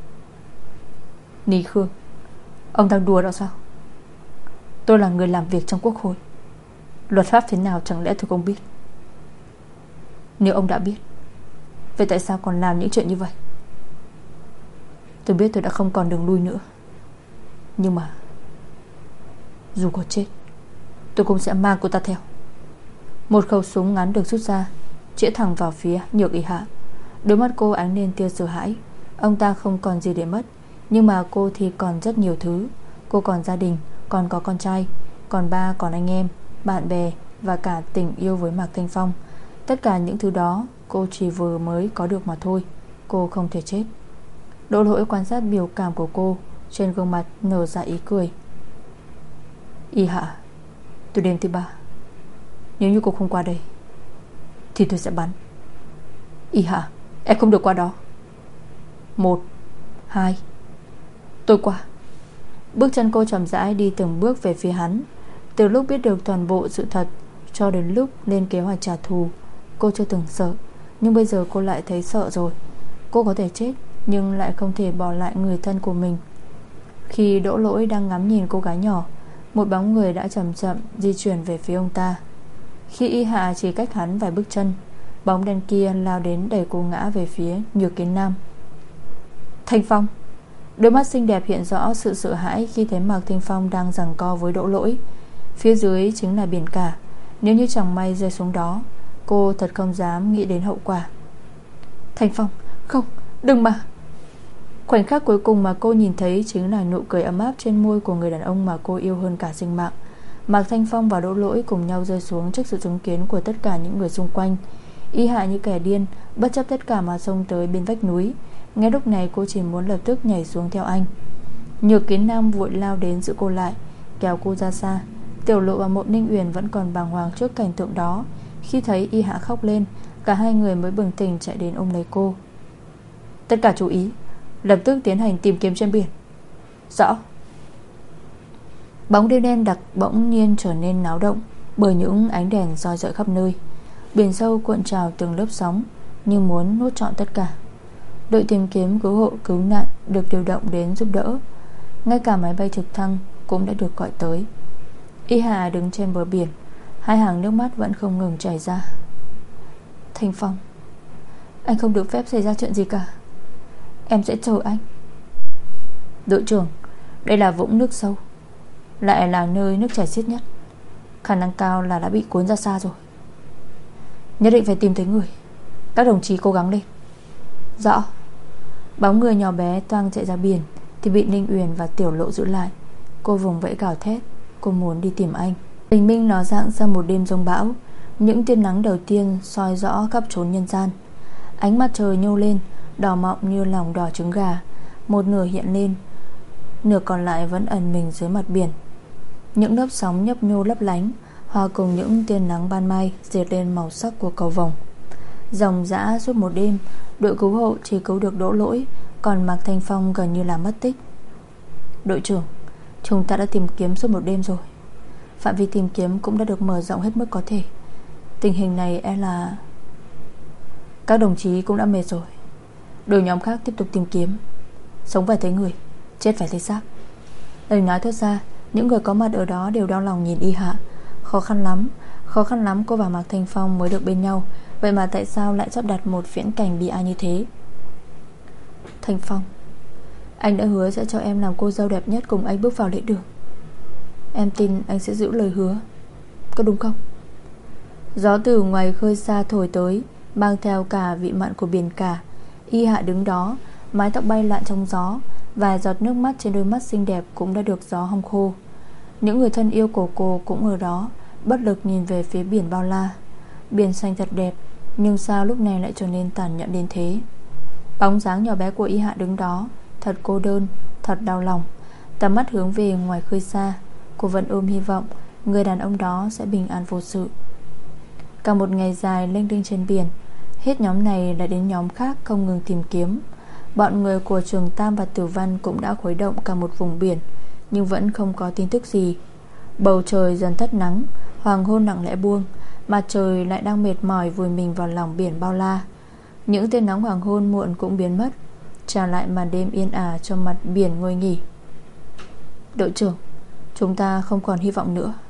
Ní Khương, ông đang đùa đó sao? Tôi là người làm việc trong quốc hội, luật pháp thế nào chẳng lẽ tôi không biết? Nếu ông đã biết, vậy tại sao còn làm những chuyện như vậy? Tôi biết tôi đã không còn đường lui nữa, nhưng mà dù có chết tôi cũng sẽ mang cô ta theo. Một khẩu súng ngắn được rút ra, chĩa thẳng vào phía Nhược Y Hạ. Đôi mắt cô ánh lên tia sợ hãi. Ông ta không còn gì để mất, nhưng mà cô thì còn rất nhiều thứ. Cô còn gia đình, còn có con trai, còn ba, còn anh em, bạn bè và cả tình yêu với Mạc Thanh Phong. Tất cả những thứ đó cô chỉ vừa mới có được mà thôi. Cô không thể chết. Đỗ Lỗi quan sát biểu cảm của cô, trên gương mặt nở ra ý cười. Y Hạ, từ đêm thứ ba, nếu như cô không qua đây thì tôi sẽ bắn. Y Hạ, em không được qua đó. Một, hai, tôi qua. Bước chân cô chậm rãi đi từng bước về phía hắn. Từ lúc biết được toàn bộ sự thật cho đến lúc lên kế hoạch trả thù, cô chưa từng sợ, nhưng bây giờ cô lại thấy sợ rồi. Cô có thể chết nhưng lại không thể bỏ lại người thân của mình. Khi Đỗ Lỗi đang ngắm nhìn cô gái nhỏ, một bóng người đã chậm chậm di chuyển về phía ông ta. Khi Y Hạ chỉ cách hắn vài bước chân, bóng đen kia lao đến đẩy cô ngã về phía Nhược Kiến Nam. Thanh Phong. Đôi mắt xinh đẹp hiện rõ sự sợ hãi khi thấy Mạc Thanh Phong đang giằng co với Đỗ Lỗi. Phía dưới chính là biển cả. Nếu như chẳng may rơi xuống đó, cô thật không dám nghĩ đến hậu quả. Thanh Phong, không, đừng mà. Khoảnh khắc cuối cùng mà cô nhìn thấy chính là nụ cười ấm áp trên môi của người đàn ông mà cô yêu hơn cả sinh mạng. Mạc Thanh Phong và Đỗ Lỗi cùng nhau rơi xuống trước sự chứng kiến của tất cả những người xung quanh. Y Hạ như kẻ điên, bất chấp tất cả mà xông tới bên vách núi. Ngay lúc này cô chỉ muốn lập tức nhảy xuống theo anh. Nhược Kiến Nam vội lao đến giữ cô lại, kéo cô ra xa. Tiểu Lộ và Mộ Ninh Uyển vẫn còn bàng hoàng trước cảnh tượng đó. Khi thấy Y Hạ khóc lên, cả hai người mới bừng tỉnh chạy đến ôm lấy cô. Tất cả chú ý, lập tức tiến hành tìm kiếm trên biển. Rõ. Bóng đêm đen đặc bỗng nhiên trở nên náo động bởi những ánh đèn soi rọi khắp nơi. Biển sâu cuộn trào từng lớp sóng như muốn nuốt trọn tất cả. Đội tìm kiếm cứu hộ cứu nạn được điều động đến giúp đỡ. Ngay cả máy bay trực thăng cũng đã được gọi tới. Y Hạ đứng trên bờ biển, hai hàng nước mắt vẫn không ngừng chảy ra. Thanh Phong, anh không được phép xảy ra chuyện gì cả. Em sẽ chờ anh. Đội trưởng, đây là vũng nước sâu, lại là nơi nước chảy xiết nhất. Khả năng cao là đã bị cuốn ra xa rồi. Nhất định phải tìm thấy người. Các đồng chí cố gắng lên. Rõ. Bóng người nhỏ bé toang chạy ra biển thì bị Ninh Uyển và Tiểu Lộ giữ lại. Cô vùng vẫy gào thét. Cô muốn đi tìm anh. Bình minh nó rạng ra một đêm giông bão. Những tia nắng đầu tiên soi rõ khắp chốn nhân gian. Ánh mặt trời nhô lên, đỏ mọng như lòng đỏ trứng gà. Một nửa hiện lên, nửa còn lại vẫn ẩn mình dưới mặt biển. Những lớp sóng nhấp nhô lấp lánh hòa cùng những tia nắng ban mai dệt lên màu sắc của cầu vồng. Dòng dã suốt một đêm, đội cứu hộ chỉ cứu được Đỗ Lỗi, còn Mạc Thanh Phong gần như là mất tích. Đội trưởng, chúng ta đã tìm kiếm suốt một đêm rồi. Phạm vi tìm kiếm cũng đã được mở rộng hết mức có thể. Tình hình này e là các đồng chí cũng đã mệt rồi. Đội nhóm khác tiếp tục tìm kiếm. Sống phải thấy người, chết phải thấy xác. Lời nói thốt ra, những người có mặt ở đó đều đau lòng nhìn Y Hạ. Khó khăn lắm, khó khăn lắm cô và Mạc Thanh Phong mới được bên nhau. Vậy mà tại sao lại sắp đặt một viễn cảnh bi ai như thế? Thanh Phong, anh đã hứa sẽ cho em làm cô dâu đẹp nhất cùng anh bước vào lễ đường. Em tin anh sẽ giữ lời hứa, có đúng không? Gió từ ngoài khơi xa thổi tới, mang theo cả vị mặn của biển cả. Y Hạ đứng đó, mái tóc bay lạn trong gió, vài giọt nước mắt trên đôi mắt xinh đẹp cũng đã được gió hong khô. Những người thân yêu của cô cũng ở đó, bất lực nhìn về phía biển bao la. Biển xanh thật đẹp, nhưng sao lúc này lại trở nên tàn nhẫn đến thế? Bóng dáng nhỏ bé của Y Hạ đứng đó, thật cô đơn, thật đau lòng. Tầm mắt hướng về ngoài khơi xa, cô vẫn ôm hy vọng người đàn ông đó sẽ bình an vô sự. Cả một ngày dài lênh đênh trên biển, hết nhóm này lại đến nhóm khác không ngừng tìm kiếm. Bọn người của Trường Tam và Tử Văn cũng đã khuấy động cả một vùng biển, nhưng vẫn không có tin tức gì. Bầu trời dần tắt nắng, hoàng hôn lặng lẽ buông, mặt trời lại đang mệt mỏi vùi mình vào lòng biển bao la. Những tia nắng hoàng hôn muộn cũng biến mất, trả lại màn đêm yên ả cho mặt biển ngơi nghỉ. Đội trưởng, chúng ta không còn hy vọng nữa.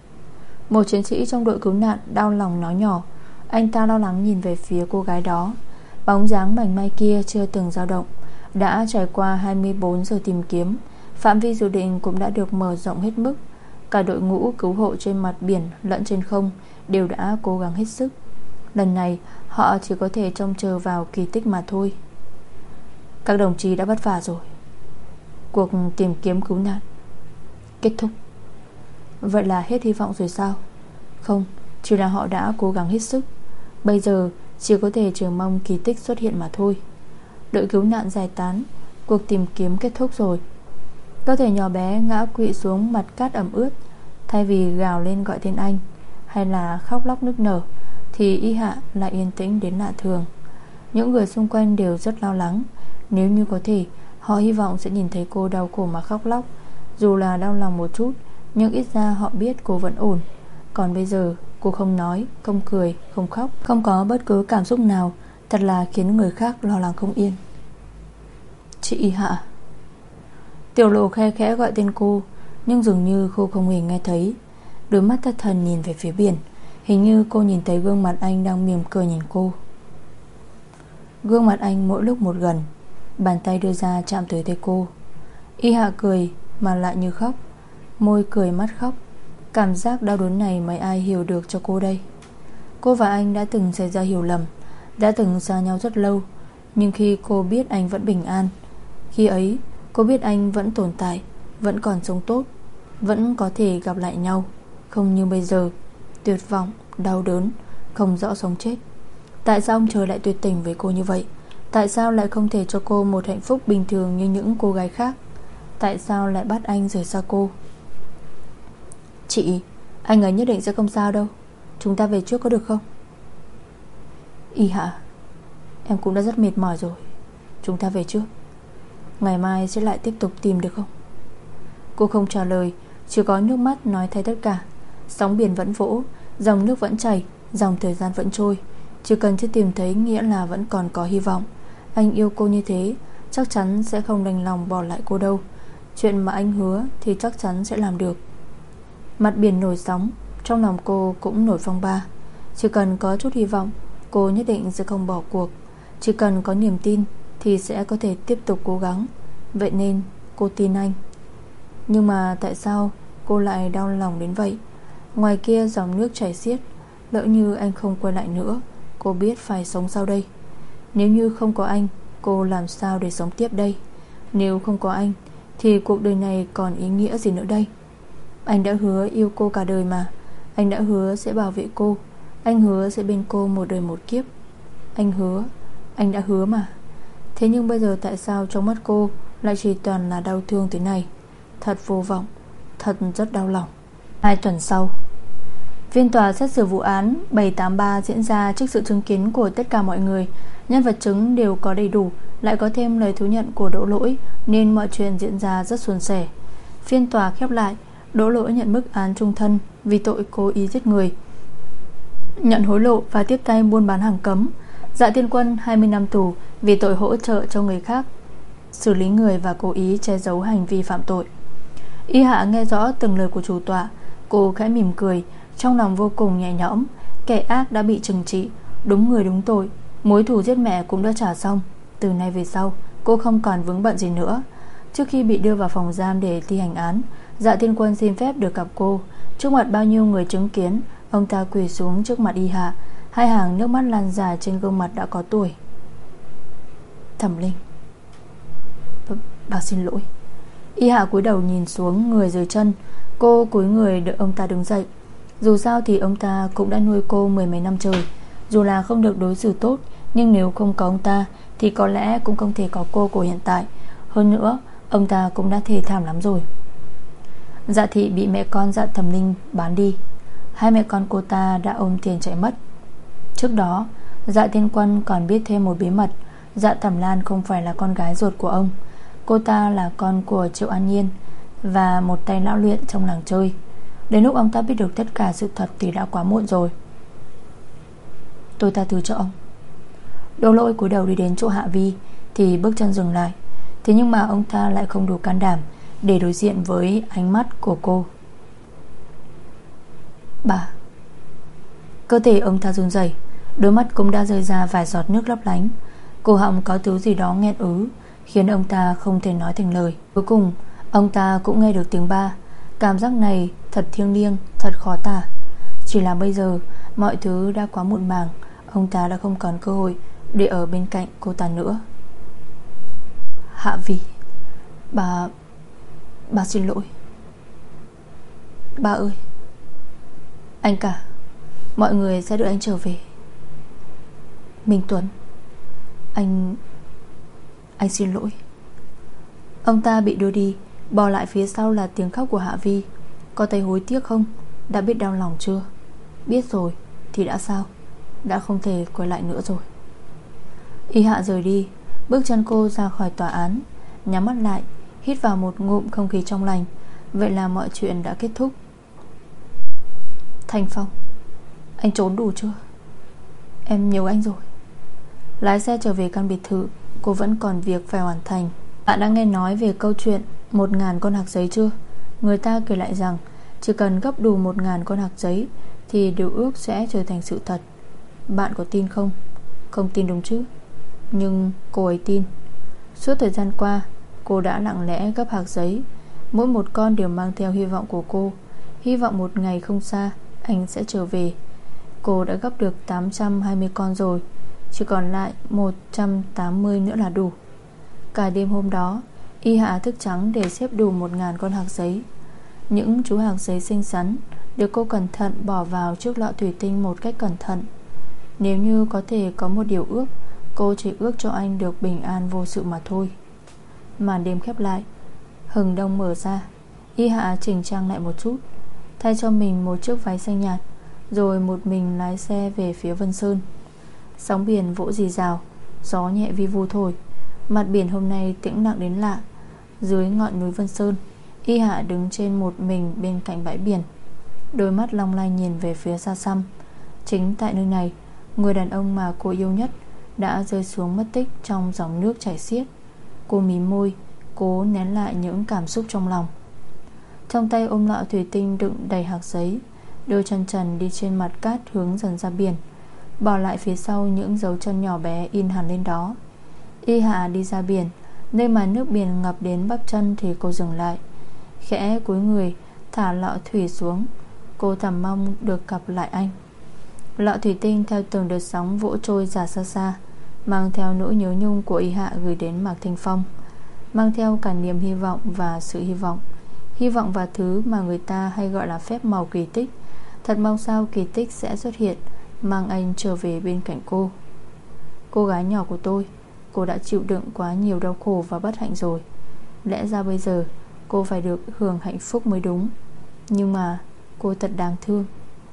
Một chiến sĩ trong đội cứu nạn đau lòng nói nhỏ. Anh ta lo lắng nhìn về phía cô gái đó. Bóng dáng mảnh mai kia chưa từng dao động. Đã trải qua hai mươi bốn giờ tìm kiếm, phạm vi dự định cũng đã được mở rộng hết mức. Cả đội ngũ cứu hộ trên mặt biển lẫn trên không đều đã cố gắng hết sức. Lần này họ chỉ có thể trông chờ vào kỳ tích mà thôi. Các đồng chí đã vất vả rồi. Cuộc tìm kiếm cứu nạn kết thúc. Vậy là hết hy vọng rồi sao? Không, chỉ là họ đã cố gắng hết sức. Bây giờ chỉ có thể chờ mong kỳ tích xuất hiện mà thôi. Đội cứu nạn giải tán, cuộc tìm kiếm kết thúc rồi. Cơ thể nhỏ bé ngã quỵ xuống mặt cát ẩm ướt. Thay vì gào lên gọi tên anh hay là khóc lóc nức nở, thì Y Hạ lại yên tĩnh đến lạ thường. Những người xung quanh đều rất lo lắng. Nếu như có thể, họ hy vọng sẽ nhìn thấy cô đau khổ mà khóc lóc. Dù là đau lòng một chút, nhưng ít ra họ biết cô vẫn ổn. Còn bây giờ cô không nói, không cười, không khóc, không có bất cứ cảm xúc nào. Thật là khiến người khác lo lắng không yên. Chị Y Hạ. Tiểu Lộ khe khẽ gọi tên cô, nhưng dường như cô không hề nghe thấy. Đôi mắt thất thần nhìn về phía biển. Hình như cô nhìn thấy gương mặt anh đang mỉm cười nhìn cô. Gương mặt anh mỗi lúc một gần, bàn tay đưa ra chạm tới tay cô. Y Hạ cười mà lại như khóc, môi cười mắt khóc. Cảm giác đau đớn này mấy ai hiểu được cho cô đây. Cô và anh đã từng xảy ra hiểu lầm, đã từng xa nhau rất lâu. Nhưng khi cô biết anh vẫn bình an, khi ấy cô biết anh vẫn tồn tại, vẫn còn sống tốt, vẫn có thể gặp lại nhau. Không như bây giờ, tuyệt vọng, đau đớn, không rõ sống chết. Tại sao ông trời lại tuyệt tình với cô như vậy? Tại sao lại không thể cho cô một hạnh phúc bình thường như những cô gái khác? Tại sao lại bắt anh rời xa cô? Chị, anh ấy nhất định sẽ không sao đâu. Chúng ta về trước có được không? Y Hạ, em cũng đã rất mệt mỏi rồi. Chúng ta về trước. Ngày mai sẽ lại tiếp tục tìm được không? Cô không trả lời, chỉ có nước mắt nói thay tất cả. Sóng biển vẫn vỗ, dòng nước vẫn chảy, dòng thời gian vẫn trôi. Chỉ cần chưa tìm thấy nghĩa là vẫn còn có hy vọng. Anh yêu cô như thế, chắc chắn sẽ không đành lòng bỏ lại cô đâu. Chuyện mà anh hứa thì chắc chắn sẽ làm được. Mặt biển nổi sóng, trong lòng cô cũng nổi phong ba. Chỉ cần có chút hy vọng, cô nhất định sẽ không bỏ cuộc. Chỉ cần có niềm tin thì sẽ có thể tiếp tục cố gắng. Vậy nên cô tin anh. Nhưng mà tại sao cô lại đau lòng đến vậy? Ngoài kia dòng nước chảy xiết. Lỡ như anh không quay lại nữa, cô biết phải sống sao đây? Nếu như không có anh, cô làm sao để sống tiếp đây? Nếu không có anh thì cuộc đời này còn ý nghĩa gì nữa đây? Anh đã hứa yêu cô cả đời mà. Anh đã hứa sẽ bảo vệ cô. Anh hứa sẽ bên cô một đời một kiếp. Anh hứa, anh đã hứa mà. Thế nhưng bây giờ tại sao trong mắt cô lại chỉ toàn là đau thương thế này? Thật vô vọng, thật rất đau lòng. Hai tuần sau, phiên tòa xét xử vụ án bảy tám ba diễn ra trước sự chứng kiến của tất cả mọi người. Nhân vật chứng đều có đầy đủ, lại có thêm lời thú nhận của Đỗ Lỗi, nên mọi chuyện diễn ra rất suôn sẻ. Phiên tòa khép lại, Đỗ Lỗi nhận mức án chung thân vì tội cố ý giết người, nhận hối lộ và tiếp tay buôn bán hàng cấm. Dạ Tiên Quân hai mươi năm tù vì tội hỗ trợ cho người khác xử lý người và cố ý che giấu hành vi phạm tội. Y Hạ nghe rõ từng lời của chủ tọa, cô khẽ mỉm cười, trong lòng vô cùng nhẹ nhõm. Kẻ ác đã bị trừng trị, đúng người đúng tội, mối thù giết mẹ cũng đã trả xong. Từ nay về sau, cô không còn vướng bận gì nữa. Trước khi bị đưa vào phòng giam để thi hành án, Dạ Tiên Quân xin phép được gặp cô. Trước mặt bao nhiêu người chứng kiến, ông ta quỳ xuống trước mặt Y Hạ, hai hàng nước mắt lan dài trên gương mặt đã có tuổi. Thẩm Linh, bà xin lỗi. Y Hạ cúi đầu nhìn xuống người dưới chân. Cô cúi người đợi ông ta đứng dậy. Dù sao thì ông ta cũng đã nuôi cô mười mấy năm trời. Dù là không được đối xử tốt, nhưng nếu không có ông ta thì có lẽ cũng không thể có cô của hiện tại. Hơn nữa, ông ta cũng đã thê thảm lắm rồi. Dạ Thị bị mẹ con Dạ Thẩm Linh bán đi. Hai mẹ con cô ta đã ôm tiền chạy mất. Trước đó, Dạ Tiên Quân còn biết thêm một bí mật. Dạ Thẩm Lan không phải là con gái ruột của ông. Cô ta là con của Triệu An Nhiên và một tay lão luyện trong làng chơi. Đến lúc ông ta biết được tất cả sự thật thì đã quá muộn rồi. Tôi tha thứ cho ông. Đỗ Lỗi cúi đầu đi đến chỗ Hạ Vi thì bước chân dừng lại. Thế nhưng mà ông ta lại không đủ can đảm để đối diện với ánh mắt của cô. Bà. Cơ thể ông ta run rẩy, đôi mắt cũng đã rơi ra vài giọt nước lấp lánh. Cổ họng có thứ gì đó nghẹn ứ, khiến ông ta không thể nói thành lời. Cuối cùng ông ta cũng nghe được tiếng ba. Cảm giác này thật thiêng liêng, thật khó tả. Chỉ là bây giờ mọi thứ đã quá muộn màng. Ông ta đã không còn cơ hội để ở bên cạnh cô ta nữa. Hạ Vi, Bà Bà xin lỗi. Ba ơi, anh cả, mọi người sẽ đợi anh trở về. Minh Tuấn, Anh Anh xin lỗi. Ông ta bị đưa đi, bỏ lại phía sau là tiếng khóc của Hạ Vi. Có thấy hối tiếc không? Đã biết đau lòng chưa? Biết rồi thì đã sao? Đã không thể quay lại nữa rồi. Y Hạ rời đi. Bước chân cô ra khỏi tòa án, nhắm mắt lại, hít vào một ngụm không khí trong lành. Vậy là mọi chuyện đã kết thúc. Thành Phong, anh trốn đủ chưa? Em nhớ anh rồi. Lái xe trở về căn biệt thự. Cô vẫn còn việc phải hoàn thành. Bạn đã nghe nói về câu chuyện một ngàn con hạc giấy chưa? Người ta kể lại rằng chỉ cần gấp đủ một ngàn con hạc giấy thì điều ước sẽ trở thành sự thật. Bạn có tin không? Không tin đúng chứ? Nhưng cô ấy tin. Suốt thời gian qua, cô đã lặng lẽ gấp hạc giấy. Mỗi một con đều mang theo hy vọng của cô. Hy vọng một ngày không xa anh sẽ trở về. Cô đã gấp được tám trăm hai mươi con rồi, chỉ còn lại một trăm tám mươi nữa là đủ. Cả đêm hôm đó, Y Hạ thức trắng để xếp đủ một ngàn con hạc giấy. Những chú hạc giấy xinh xắn được cô cẩn thận bỏ vào chiếc lọ thủy tinh một cách cẩn thận. Nếu như có thể có một điều ước, cô chỉ ước cho anh được bình an vô sự mà thôi. Màn đêm khép lại, hừng đông mở ra. Y Hạ chỉnh trang lại một chút, thay cho mình một chiếc váy xanh nhạt, rồi một mình lái xe về phía Vân Sơn. Sóng biển vỗ rì rào, gió nhẹ vi vu thổi. Mặt biển hôm nay tĩnh lặng đến lạ. Dưới ngọn núi Vân Sơn, Y Hạ đứng trên một mình bên cạnh bãi biển, đôi mắt long lanh nhìn về phía xa xăm. Chính tại nơi này, người đàn ông mà cô yêu nhất đã rơi xuống mất tích trong dòng nước chảy xiết. Cô mím môi, cố nén lại những cảm xúc trong lòng. Trong tay ôm lọ thủy tinh đựng đầy hạt giấy, đôi chân trần đi trên mặt cát hướng dần ra biển, bỏ lại phía sau những dấu chân nhỏ bé in hẳn lên đó. Y Hạ đi ra biển, nơi mà nước biển ngập đến bắp chân thì cô dừng lại, khẽ cúi người thả lọ thủy xuống. Cô thầm mong được gặp lại anh. Lọ thủy tinh theo từng đợt sóng vỗ trôi ra xa xa, mang theo nỗi nhớ nhung của Y Hạ gửi đến Mạc Thanh Phong, mang theo cả niềm hy vọng và sự hy vọng. Hy vọng vào thứ mà người ta hay gọi là phép màu kỳ tích. Thật mong sao kỳ tích sẽ xuất hiện, mang anh trở về bên cạnh cô. Cô gái nhỏ của tôi, cô đã chịu đựng quá nhiều đau khổ và bất hạnh rồi. Lẽ ra bây giờ cô phải được hưởng hạnh phúc mới đúng. Nhưng mà cô thật đáng thương.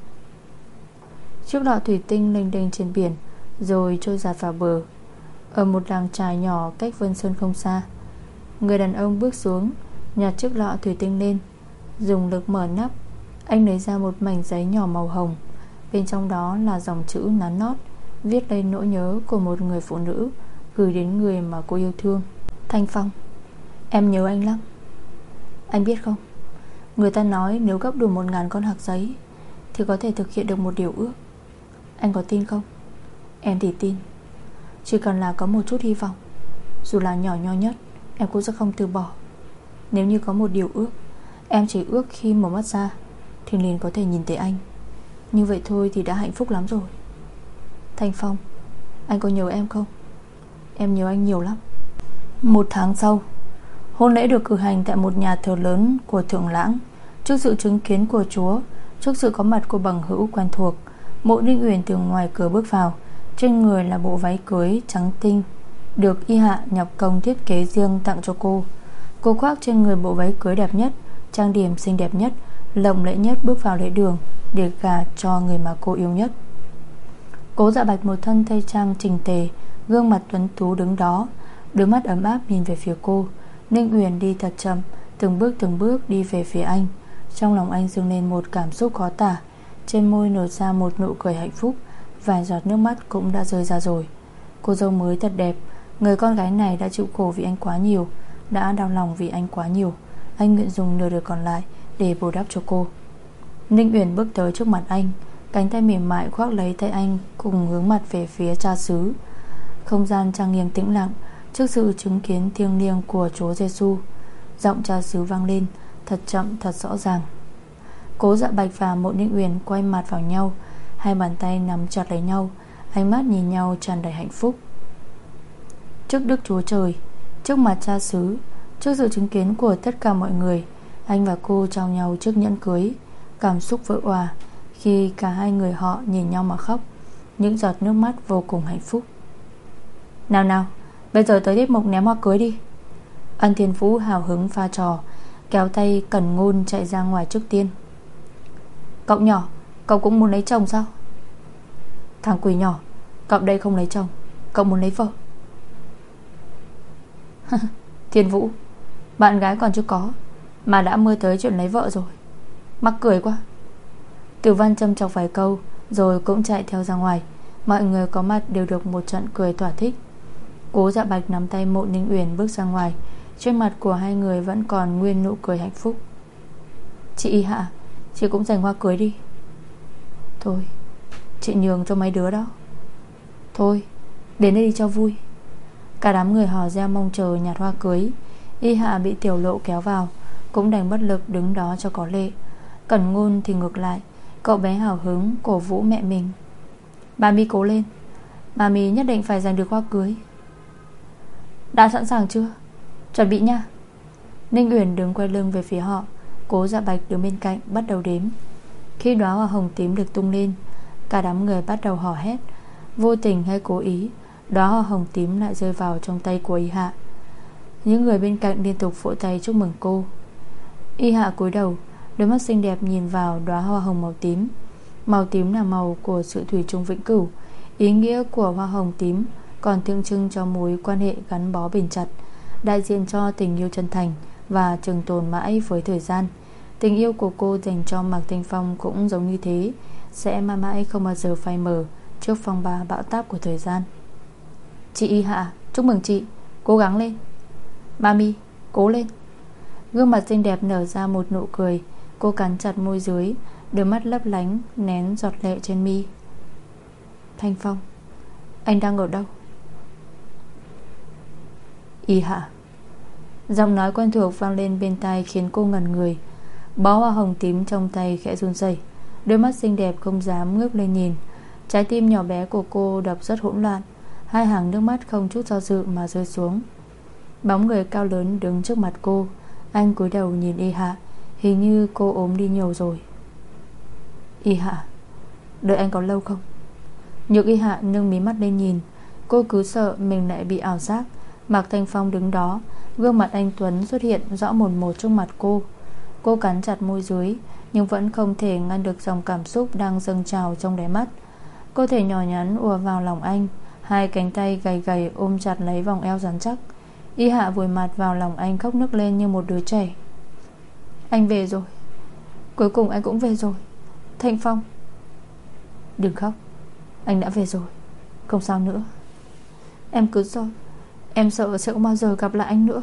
Chiếc lọ thủy tinh lênh đênh trên biển, rồi trôi dạt vào bờ. Ở một làng chài nhỏ cách Vân Sơn không xa, người đàn ông bước xuống, nhặt chiếc lọ thủy tinh lên, dùng lực mở nắp. Anh lấy ra một mảnh giấy nhỏ màu hồng. Bên trong đó là dòng chữ nắn nót, viết lên nỗi nhớ của một người phụ nữ gửi đến người mà cô yêu thương. Thanh Phong, em nhớ anh lắm. Anh biết không, người ta nói nếu gấp đủ một ngàn con hạt giấy thì có thể thực hiện được một điều ước. Anh có tin không? Em thì tin. Chỉ cần là có một chút hy vọng, dù là nhỏ nho nhất, em cũng sẽ không từ bỏ. Nếu như có một điều ước, em chỉ ước khi mở mắt ra thì liền có thể nhìn thấy anh. Như vậy thôi thì đã hạnh phúc lắm rồi. Thanh Phong, anh có nhớ em không? Em nhớ anh nhiều lắm. Một tháng sau, hôn lễ được cử hành tại một nhà thờ lớn của Thượng Lãng. Trước sự chứng kiến của Chúa, trước sự có mặt của bằng hữu quen thuộc, Mộ Ninh Uyển từ ngoài cửa bước vào. Trên người là bộ váy cưới trắng tinh, được Y Hạ nhập công thiết kế riêng tặng cho cô. Cô khoác trên người bộ váy cưới đẹp nhất, trang điểm xinh đẹp nhất, lộng lẫy nhất, bước vào lễ đường để gả cho người mà cô yêu nhất. Cố Dạ Bạch một thân tây trang chỉnh tề, gương mặt tuấn tú đứng đó, đôi mắt ấm áp nhìn về phía cô. Ninh Uyển đi thật chậm, từng bước từng bước đi về phía anh. Trong lòng anh dâng lên một cảm xúc khó tả, trên môi nở ra một nụ cười hạnh phúc, vài giọt nước mắt cũng đã rơi ra rồi. Cô dâu mới thật đẹp. Người con gái này đã chịu khổ vì anh quá nhiều, đã đau lòng vì anh quá nhiều. Anh nguyện dùng nửa đời còn lại để bù đắp cho cô. Ninh Uyển bước tới trước mặt anh, cánh tay mềm mại khoác lấy tay anh, cùng hướng mặt về phía cha xứ. Không gian trang nghiêm tĩnh lặng trước sự chứng kiến thiêng liêng của Chúa Giêsu. Giọng cha xứ vang lên thật chậm, thật rõ ràng. Cố Dạ Bạch và Mộ Ninh Uyển quay mặt vào nhau, hai bàn tay nắm chặt lấy nhau, ánh mắt nhìn nhau tràn đầy hạnh phúc. Trước Đức Chúa Trời, trước mặt cha xứ, trước sự chứng kiến của tất cả mọi người, anh và cô trao nhau chiếc nhẫn cưới. Cảm xúc vỡ òa khi cả hai người họ nhìn nhau mà khóc, những giọt nước mắt vô cùng hạnh phúc. Nào nào, bây giờ tới tiết mục ném hoa cưới đi. Ân Thiên Vũ hào hứng pha trò, kéo tay Cẩn Ngôn chạy ra ngoài trước tiên. Cậu nhỏ, cậu cũng muốn lấy chồng sao? Thằng quỷ nhỏ, cậu đây không lấy chồng, cậu muốn lấy vợ. Thiên Vũ, bạn gái còn chưa có mà đã mơ tới chuyện lấy vợ rồi, mắc cười quá. Tử Văn châm chọc vài câu rồi cũng chạy theo ra ngoài. Mọi người có mặt đều được một trận cười thỏa thích. Cố Dạ Bạch nắm tay Mộ Ninh Uyển bước ra ngoài. Trên mặt của hai người vẫn còn nguyên nụ cười hạnh phúc. Chị Y Hạ, chị cũng dành hoa cưới đi. Thôi, chị nhường cho mấy đứa đó. Thôi, đến đây đi cho vui. Cả đám người hò reo mong chờ nhặt hoa cưới. Y Hạ bị Tiểu Lộ kéo vào, cũng đành bất lực đứng đó cho có lệ. Cẩn Ngôn thì ngược lại, cậu bé hào hứng cổ vũ mẹ mình. Bà Mi cố lên, bà Mi nhất định phải giành được hoa cưới. Đã sẵn sàng chưa? Chuẩn bị nha. Ninh Uyển đứng quay lưng về phía họ. Cố Dạ Bạch đứng bên cạnh bắt đầu đếm. Khi đóa hoa hồng tím được tung lên, cả đám người bắt đầu hò hét. Vô tình hay cố ý, đóa hoa hồng tím lại rơi vào trong tay của Y Hạ. Những người bên cạnh liên tục vỗ tay chúc mừng cô. Y Hạ cúi đầu, đôi mắt xinh đẹp nhìn vào đóa hoa hồng màu tím. Màu tím là màu của sự thủy chung vĩnh cửu. Ý nghĩa của hoa hồng tím còn tượng trưng cho mối quan hệ gắn bó bền chặt, đại diện cho tình yêu chân thành và trường tồn mãi với thời gian. Tình yêu của cô dành cho Mạc Thanh Phong cũng giống như thế, sẽ mãi mãi không bao giờ phai mờ trước phong ba bão táp của thời gian. Chị Y Hạ, chúc mừng chị, cố gắng lên. Mami, cố lên. Gương mặt xinh đẹp nở ra một nụ cười. Cô cắn chặt môi dưới, đôi mắt lấp lánh nén giọt lệ trên mi. Thanh Phong, anh đang ở đâu? Y Hạ. Giọng nói quen thuộc vang lên bên tai khiến cô ngẩn người. Bó hoa hồng tím trong tay khẽ run rẩy, đôi mắt xinh đẹp không dám ngước lên nhìn. Trái tim nhỏ bé của cô đập rất hỗn loạn, hai hàng nước mắt không chút do dự mà rơi xuống. Bóng người cao lớn đứng trước mặt cô. Anh cúi đầu nhìn Y Hạ, hình như cô ốm đi nhiều rồi. Y Hạ, đợi anh có lâu không? Nhược Y Hạ nâng mí mắt lên nhìn. Cô cứ sợ mình lại bị ảo giác. Mạc Thanh Phong đứng đó, gương mặt anh tuấn xuất hiện rõ mồn một trước mặt cô. Cô cắn chặt môi dưới, nhưng vẫn không thể ngăn được dòng cảm xúc đang dâng trào trong đáy mắt. Cơ thể nhỏ nhắn ùa vào lòng anh, hai cánh tay gầy gầy ôm chặt lấy vòng eo rắn chắc. Y Hạ vùi mặt vào lòng anh, khóc nức lên như một đứa trẻ. Anh về rồi, cuối cùng anh cũng về rồi. Thanh Phong, đừng khóc, anh đã về rồi, không sao nữa. Em cứ sợ, em sợ sẽ không bao giờ gặp lại anh nữa.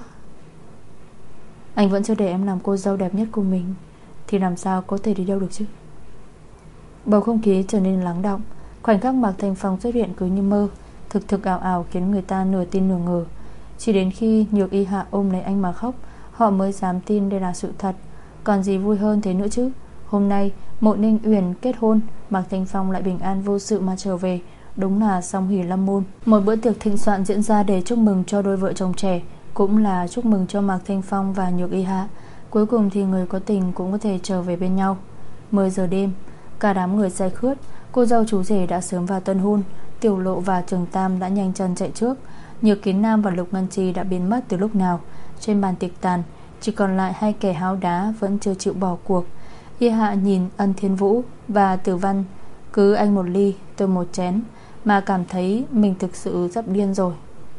Anh vẫn chưa để em làm cô dâu đẹp nhất của mình, thì làm sao có thể đi đâu được chứ? Bầu không khí trở nên lắng đọng. Khoảnh khắc Mạc Thanh Phong xuất hiện cứ như mơ, thực thực ảo ảo khiến người ta nửa tin nửa ngờ. Chỉ đến khi Nhược Y Hạ ôm lấy anh mà khóc, họ mới dám tin đây là sự thật. Còn gì vui hơn thế nữa chứ? Hôm nay Mộ Ninh Uyển kết hôn, Mạc Thanh Phong lại bình an vô sự mà trở về. Đúng là song hỷ lâm môn. Một bữa tiệc thịnh soạn diễn ra để chúc mừng cho đôi vợ chồng trẻ, cũng là chúc mừng cho Mạc Thanh Phong và Nhược Y Hạ. Cuối cùng thì người có tình cũng có thể trở về bên nhau. Mười giờ đêm, cả đám người say khướt. Cô dâu chú rể đã sớm vào tân hôn. Tiểu Lộ và Trường Tam đã nhanh chân chạy trước. Nhược Kiến Nam và Lục Ngân Trì đã biến mất từ lúc nào. Trên bàn tiệc tàn, chỉ còn lại hai kẻ háo đá vẫn chưa chịu bỏ cuộc. Y Hạ nhìn Ân Thiên Vũ và Tử Văn cứ anh một ly tôi một chén mà cảm thấy mình thực sự sắp điên rồi.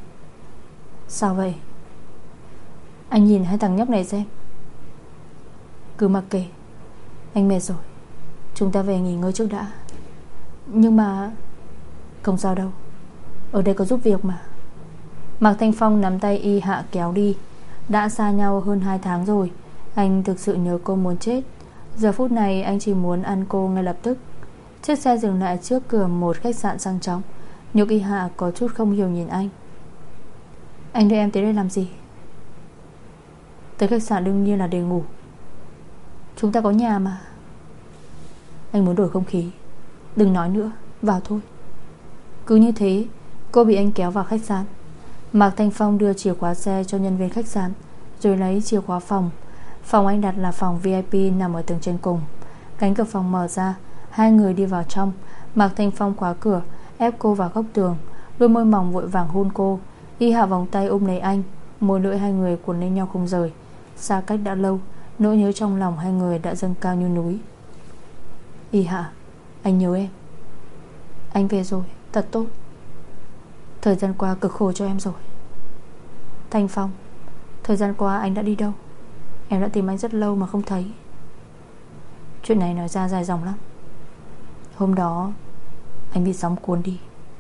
Sao vậy? Anh nhìn hai thằng nhóc này xem. Cứ mặc kệ, anh mệt rồi, chúng ta về nghỉ ngơi trước đã. Nhưng mà không sao đâu, ở đây có giúp việc mà. Mạc Thanh Phong nắm tay Y Hạ kéo đi. Đã xa nhau hơn hai tháng rồi, anh thực sự nhớ cô muốn chết. Giờ phút này anh chỉ muốn ăn cô ngay lập tức. Chiếc xe dừng lại trước cửa một khách sạn sang trọng. Nhược Y Hạ có chút không hiểu nhìn anh. Anh đưa em tới đây làm gì? Tới khách sạn đương nhiên là để ngủ, chúng ta có nhà mà. Anh muốn đổi không khí. Đừng nói nữa, vào thôi. Cứ như thế cô bị anh kéo vào khách sạn. Mạc Thanh Phong đưa chìa khóa xe cho nhân viên khách sạn, rồi lấy chìa khóa phòng. Phòng anh đặt là phòng vi ai pi nằm ở tầng trên cùng. Cánh cửa phòng mở ra, hai người đi vào trong. Mạc Thanh Phong khóa cửa, ép cô vào góc tường. Đôi môi mỏng vội vàng hôn cô. Y Hạ vòng tay ôm lấy anh, môi lưỡi hai người cuốn lên nhau không rời. Xa cách đã lâu, nỗi nhớ trong lòng hai người đã dâng cao như núi. Y Hạ, anh nhớ em. Anh về rồi, thật tốt. Thời gian qua cực khổ cho em rồi. Thanh Phong, thời gian qua anh đã đi đâu? Em đã tìm anh rất lâu mà không thấy. Chuyện này nói ra dài dòng lắm. Hôm đó anh bị sóng cuốn đi.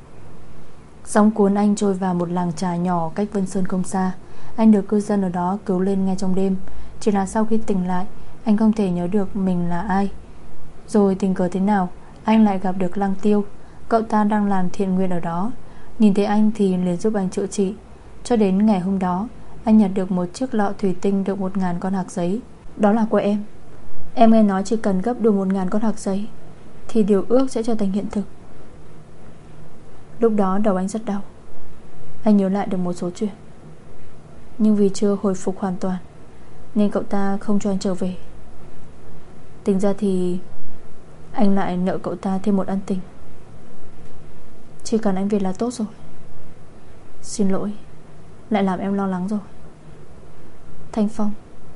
Sóng cuốn anh trôi vào một làng trài nhỏ cách Vân Sơn không xa. Anh được cư dân ở đó cứu lên ngay trong đêm. Chỉ là sau khi tỉnh lại, anh không thể nhớ được mình là ai. Rồi tình cờ thế nào, anh lại gặp được Lăng Tiêu. Cậu ta đang làm thiện nguyện ở đó. Nhìn thấy anh thì liền giúp anh chữa trị. Cho đến ngày hôm đó, anh nhặt được một chiếc lọ thủy tinh đựng một ngàn con hạc giấy. Đó là của em. Em nghe nói chỉ cần gấp đủ một ngàn con hạc giấy thì điều ước sẽ trở thành hiện thực. Lúc đó đầu anh rất đau. Anh nhớ lại được một số chuyện, nhưng vì chưa hồi phục hoàn toàn nên cậu ta không cho anh trở về. Tính ra thì anh lại nợ cậu ta thêm một ân tình. Chỉ cần anh về là tốt rồi. Xin lỗi, lại làm em lo lắng rồi. Thanh Phong,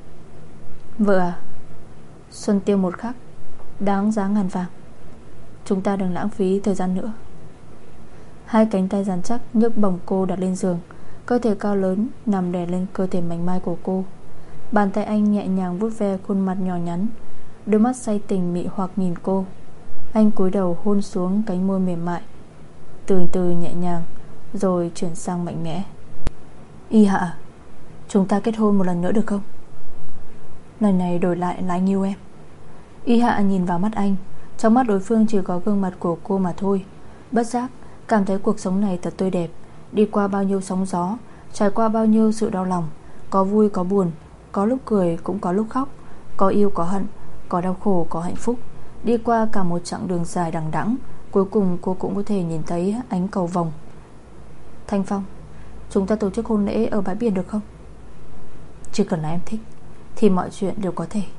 vợ à, xuân tiêu một khắc, đáng giá ngàn vàng. Chúng ta đừng lãng phí thời gian nữa. Hai cánh tay rắn chắc nhấc bổng cô đặt lên giường. Cơ thể cao lớn nằm đè lên cơ thể mảnh mai của cô. Bàn tay anh nhẹ nhàng vuốt ve khuôn mặt nhỏ nhắn. Đôi mắt say tình mị hoặc nhìn cô. Anh cúi đầu hôn xuống cánh môi mềm mại, từ từ nhẹ nhàng, rồi chuyển sang mạnh mẽ. Y Hạ, chúng ta kết hôn một lần nữa được không? Lần này đổi lại là anh yêu em. Y Hạ nhìn vào mắt anh. Trong mắt đối phương chỉ có gương mặt của cô mà thôi. Bất giác cảm thấy cuộc sống này thật tươi đẹp. Đi qua bao nhiêu sóng gió, trải qua bao nhiêu sự đau lòng. Có vui có buồn, có lúc cười cũng có lúc khóc, có yêu có hận, có đau khổ có hạnh phúc. Đi qua cả một chặng đường dài đằng đẵng, cuối cùng cô cũng có thể nhìn thấy ánh cầu vồng. Thanh Phong, chúng ta tổ chức hôn lễ ở bãi biển được không? Chỉ cần là em thích thì mọi chuyện đều có thể.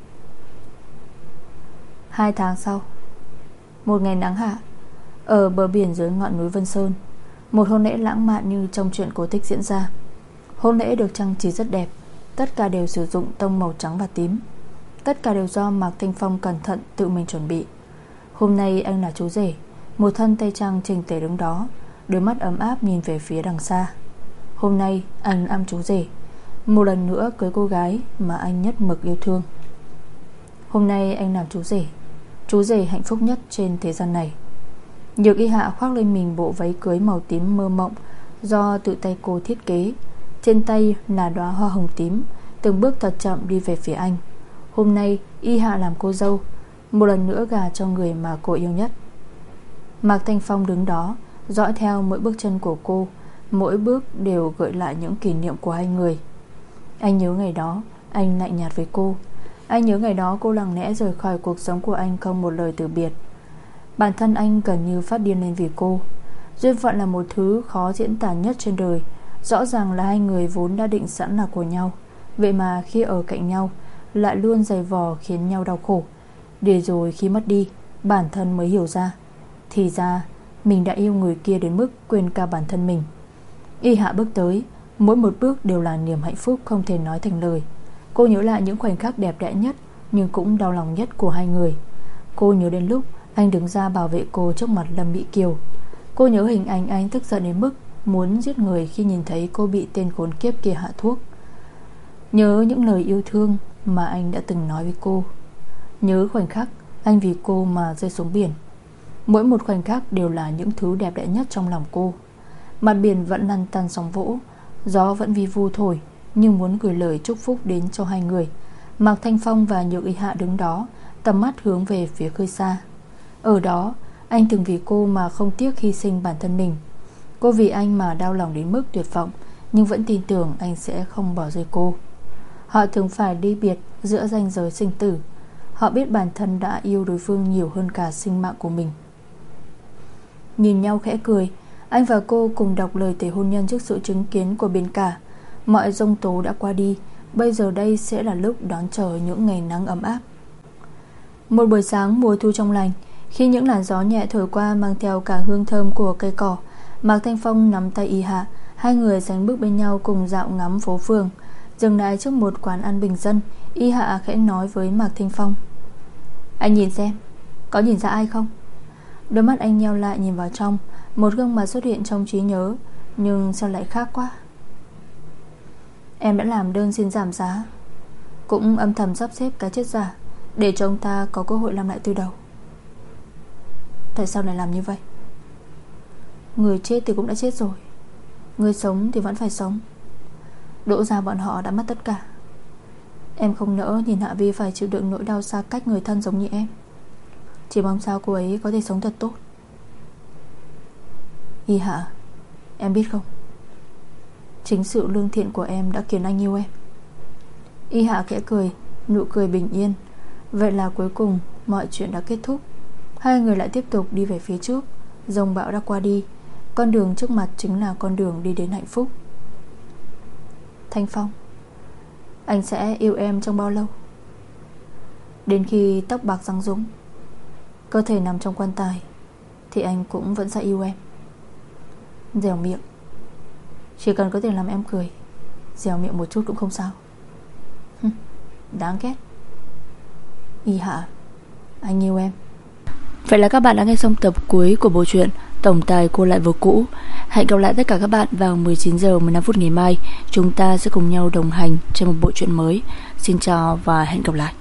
Hai tháng sau, một ngày nắng hạ, ở bờ biển dưới ngọn núi Vân Sơn, một hôn lễ lãng mạn như trong truyện cổ tích diễn ra. Hôn lễ được trang trí rất đẹp. Tất cả đều sử dụng tông màu trắng và tím. Tất cả đều do Mạc Thanh Phong cẩn thận tự mình chuẩn bị. Hôm nay anh là chú rể, một thân tây trang chỉnh tề đứng đó, đôi mắt ấm áp nhìn về phía đằng xa. Hôm nay anh làm chú rể, một lần nữa cưới cô gái mà anh nhất mực yêu thương. Hôm nay anh làm chú rể, chú rể hạnh phúc nhất trên thế gian này. Nhược Y Hạ khoác lên mình bộ váy cưới màu tím mơ mộng do tự tay cô thiết kế. Trên tay là đóa hoa hồng tím, từng bước thật chậm đi về phía anh. Hôm nay Y Hạ làm cô dâu, một lần nữa gả cho người mà cô yêu nhất. Mạc Thanh Phong đứng đó, dõi theo mỗi bước chân của cô. Mỗi bước đều gợi lại những kỷ niệm của hai người. Anh nhớ ngày đó anh lạnh nhạt với cô. Anh nhớ ngày đó cô lặng lẽ rời khỏi cuộc sống của anh, không một lời từ biệt. Bản thân anh gần như phát điên lên vì cô. Duyên phận là một thứ khó diễn tả nhất trên đời. Rõ ràng là hai người vốn đã định sẵn là của nhau, vậy mà khi ở cạnh nhau lại luôn giày vò khiến nhau đau khổ. Để rồi khi mất đi, bản thân mới hiểu ra, thì ra mình đã yêu người kia đến mức quên cả bản thân mình. Y Hạ bước tới, mỗi một bước đều là niềm hạnh phúc không thể nói thành lời. Cô nhớ lại những khoảnh khắc đẹp đẽ nhất nhưng cũng đau lòng nhất của hai người. Cô nhớ đến lúc anh đứng ra bảo vệ cô trước mặt Lâm Mỹ Kiều. Cô nhớ hình ảnh anh tức giận đến mức muốn giết người khi nhìn thấy cô bị tên khốn kiếp kia hạ thuốc. Nhớ những lời yêu thương mà anh đã từng nói với cô. Nhớ khoảnh khắc anh vì cô mà rơi xuống biển. Mỗi một khoảnh khắc đều là những thứ đẹp đẽ nhất trong lòng cô. Mặt biển vẫn lăn tăn sóng vỗ, gió vẫn vi vu thổi, nhưng muốn gửi lời chúc phúc đến cho hai người. Mạc Thanh Phong và Nhược Y Hạ đứng đó, tầm mắt hướng về phía khơi xa. Ở đó anh từng vì cô mà không tiếc hy sinh bản thân mình. Cô vì anh mà đau lòng đến mức tuyệt vọng, nhưng vẫn tin tưởng anh sẽ không bỏ rơi cô. Họ thường phải ly biệt giữa ranh giới sinh tử. Họ biết bản thân đã yêu đối phương nhiều hơn cả sinh mạng của mình. Nhìn nhau khẽ cười, anh và cô cùng đọc lời thề hôn nhân trước sự chứng kiến của biển cả. Mọi giông tố đã qua đi, bây giờ đây sẽ là lúc đón chờ những ngày nắng ấm áp. Một buổi sáng mùa thu trong lành, khi những làn gió nhẹ thổi qua mang theo cả hương thơm của cây cỏ, Mạc Thanh Phong nắm tay Y Hạ. Hai người sánh bước bên nhau cùng dạo ngắm phố phường. Dừng lại trước một quán ăn bình dân, Y Hạ khẽ nói với Mạc Thanh Phong: Anh nhìn xem, có nhìn ra ai không? Đôi mắt anh nheo lại nhìn vào trong. Một gương mặt xuất hiện trong trí nhớ, nhưng sao lại khác quá. Em đã làm đơn xin giảm giá, cũng âm thầm sắp xếp cái chết giả để cho ông ta có cơ hội làm lại từ đầu. Tại sao lại làm như vậy? Người chết thì cũng đã chết rồi, người sống thì vẫn phải sống. Đỗ gia bọn họ đã mất tất cả. Em không nỡ nhìn Hạ Vi phải chịu đựng nỗi đau xa cách người thân giống như em. Chỉ mong sao cô ấy có thể sống thật tốt. Y Hạ, em biết không, chính sự lương thiện của em đã khiến anh yêu em. Y Hạ khẽ cười, nụ cười bình yên. Vậy là cuối cùng mọi chuyện đã kết thúc. Hai người lại tiếp tục đi về phía trước. Dòng bão đã qua đi, con đường trước mặt chính là con đường đi đến hạnh phúc. Thanh Phong, anh sẽ yêu em trong bao lâu? Đến khi tóc bạc răng rụng, cơ thể nằm trong quan tài, thì anh cũng vẫn sẽ yêu em. Dẻo miệng, chỉ cần có thể làm em cười, dẻo miệng một chút cũng không sao. Đáng ghét. Y Hạ, anh yêu em. Vậy là các bạn đã nghe xong tập cuối của bộ truyện tổng tài cô lại vô cũ. Hẹn gặp lại tất cả các bạn vào mười chín giờ mười lăm phút ngày mai. Chúng ta sẽ cùng nhau đồng hành trên một bộ truyện mới. Xin chào và hẹn gặp lại.